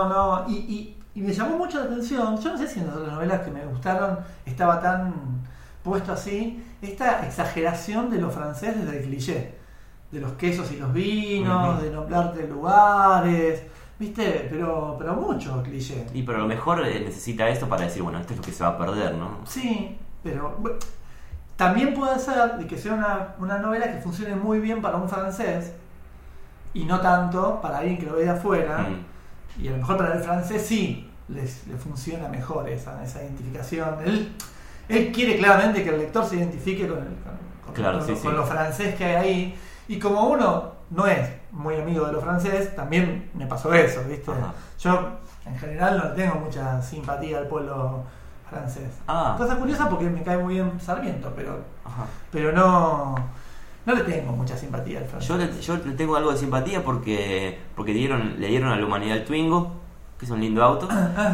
Y me llamó mucho la atención. Yo no sé si en las novelas que me gustaron estaba tan puesto así. Esta exageración de lo francés desde el cliché. De los quesos y los vinos, de nombrarte lugares. ¿Viste? Pero mucho cliché.
Pero a lo mejor necesita esto para decir, bueno, esto es lo que se va a perder, ¿no?
Sí, pero... Bueno, también puede ser de que sea una novela que funcione muy bien para un francés y no tanto para alguien que lo ve de afuera. Y a lo mejor para el francés sí le funciona mejor esa identificación. Él quiere claramente que el lector se identifique con lo francés que hay ahí. Y como uno no es muy amigo de lo francés, también me pasó eso, ¿viste? Ajá. Yo en general no tengo mucha simpatía al pueblo francés. Cosa curiosa porque me cae muy bien Sarmiento, pero no le tengo mucha simpatía al francés.
Yo le tengo algo de simpatía porque le dieron a la humanidad el Twingo, que es un lindo auto,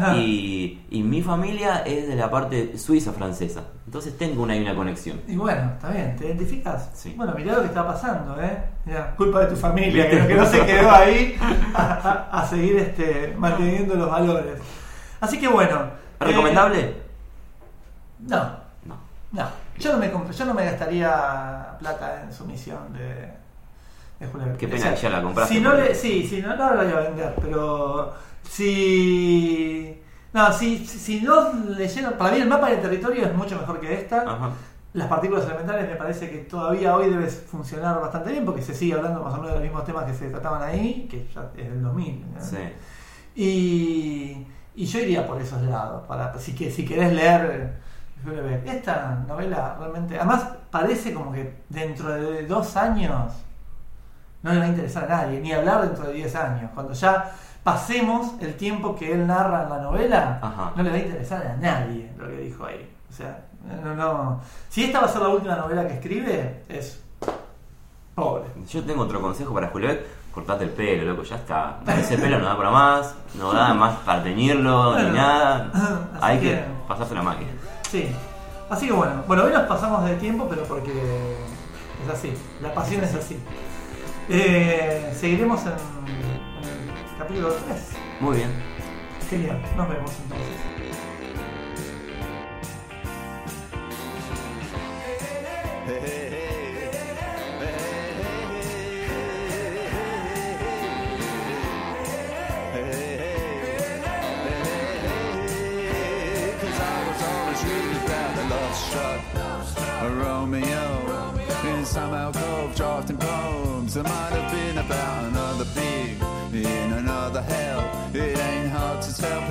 y mi familia es de la parte suiza francesa, entonces tengo una conexión.
Y bueno, está bien, ¿te identificas?
Sí.
Bueno, mirá lo que está pasando, mirá, culpa de tu familia, que no se quedó ahí a seguir manteniendo los valores. Así que bueno.
¿Recomendable?
No. Yo no me gastaría plata en su misión de Julio Verne.
Qué pena que ya la compraste.
Si no la voy a vender, pero si no leyeron, para mí el mapa del territorio es mucho mejor que esta. Ajá. Las partículas elementales me parece que todavía hoy debe funcionar bastante bien porque se sigue hablando más o menos de los mismos temas que se trataban ahí, que ya es del 2000, ¿no? Sí. Y yo iría por esos lados, si querés leer esta novela realmente, además parece como que dentro de 2 años no le va a interesar a nadie, ni hablar dentro de 10 años, cuando ya pasemos el tiempo que él narra en la novela, no le va a interesar a nadie lo que dijo ahí. O sea, no. Si esta va a ser la última novela que escribe, es pobre.
Yo tengo otro consejo para Julián: cortate el pelo, loco, ya está. Ese pelo no da para más, no da más para teñirlo ni nada. Hay que pasarse la máquina.
Sí, así que bueno, hoy nos pasamos de tiempo, pero porque es así, la pasión es así. Seguiremos en el capítulo 3.
Muy bien.
Genial, nos vemos entonces.
A Romeo in some alcove drafting poems. It might have been about another pig in another hell. It ain't hard to tell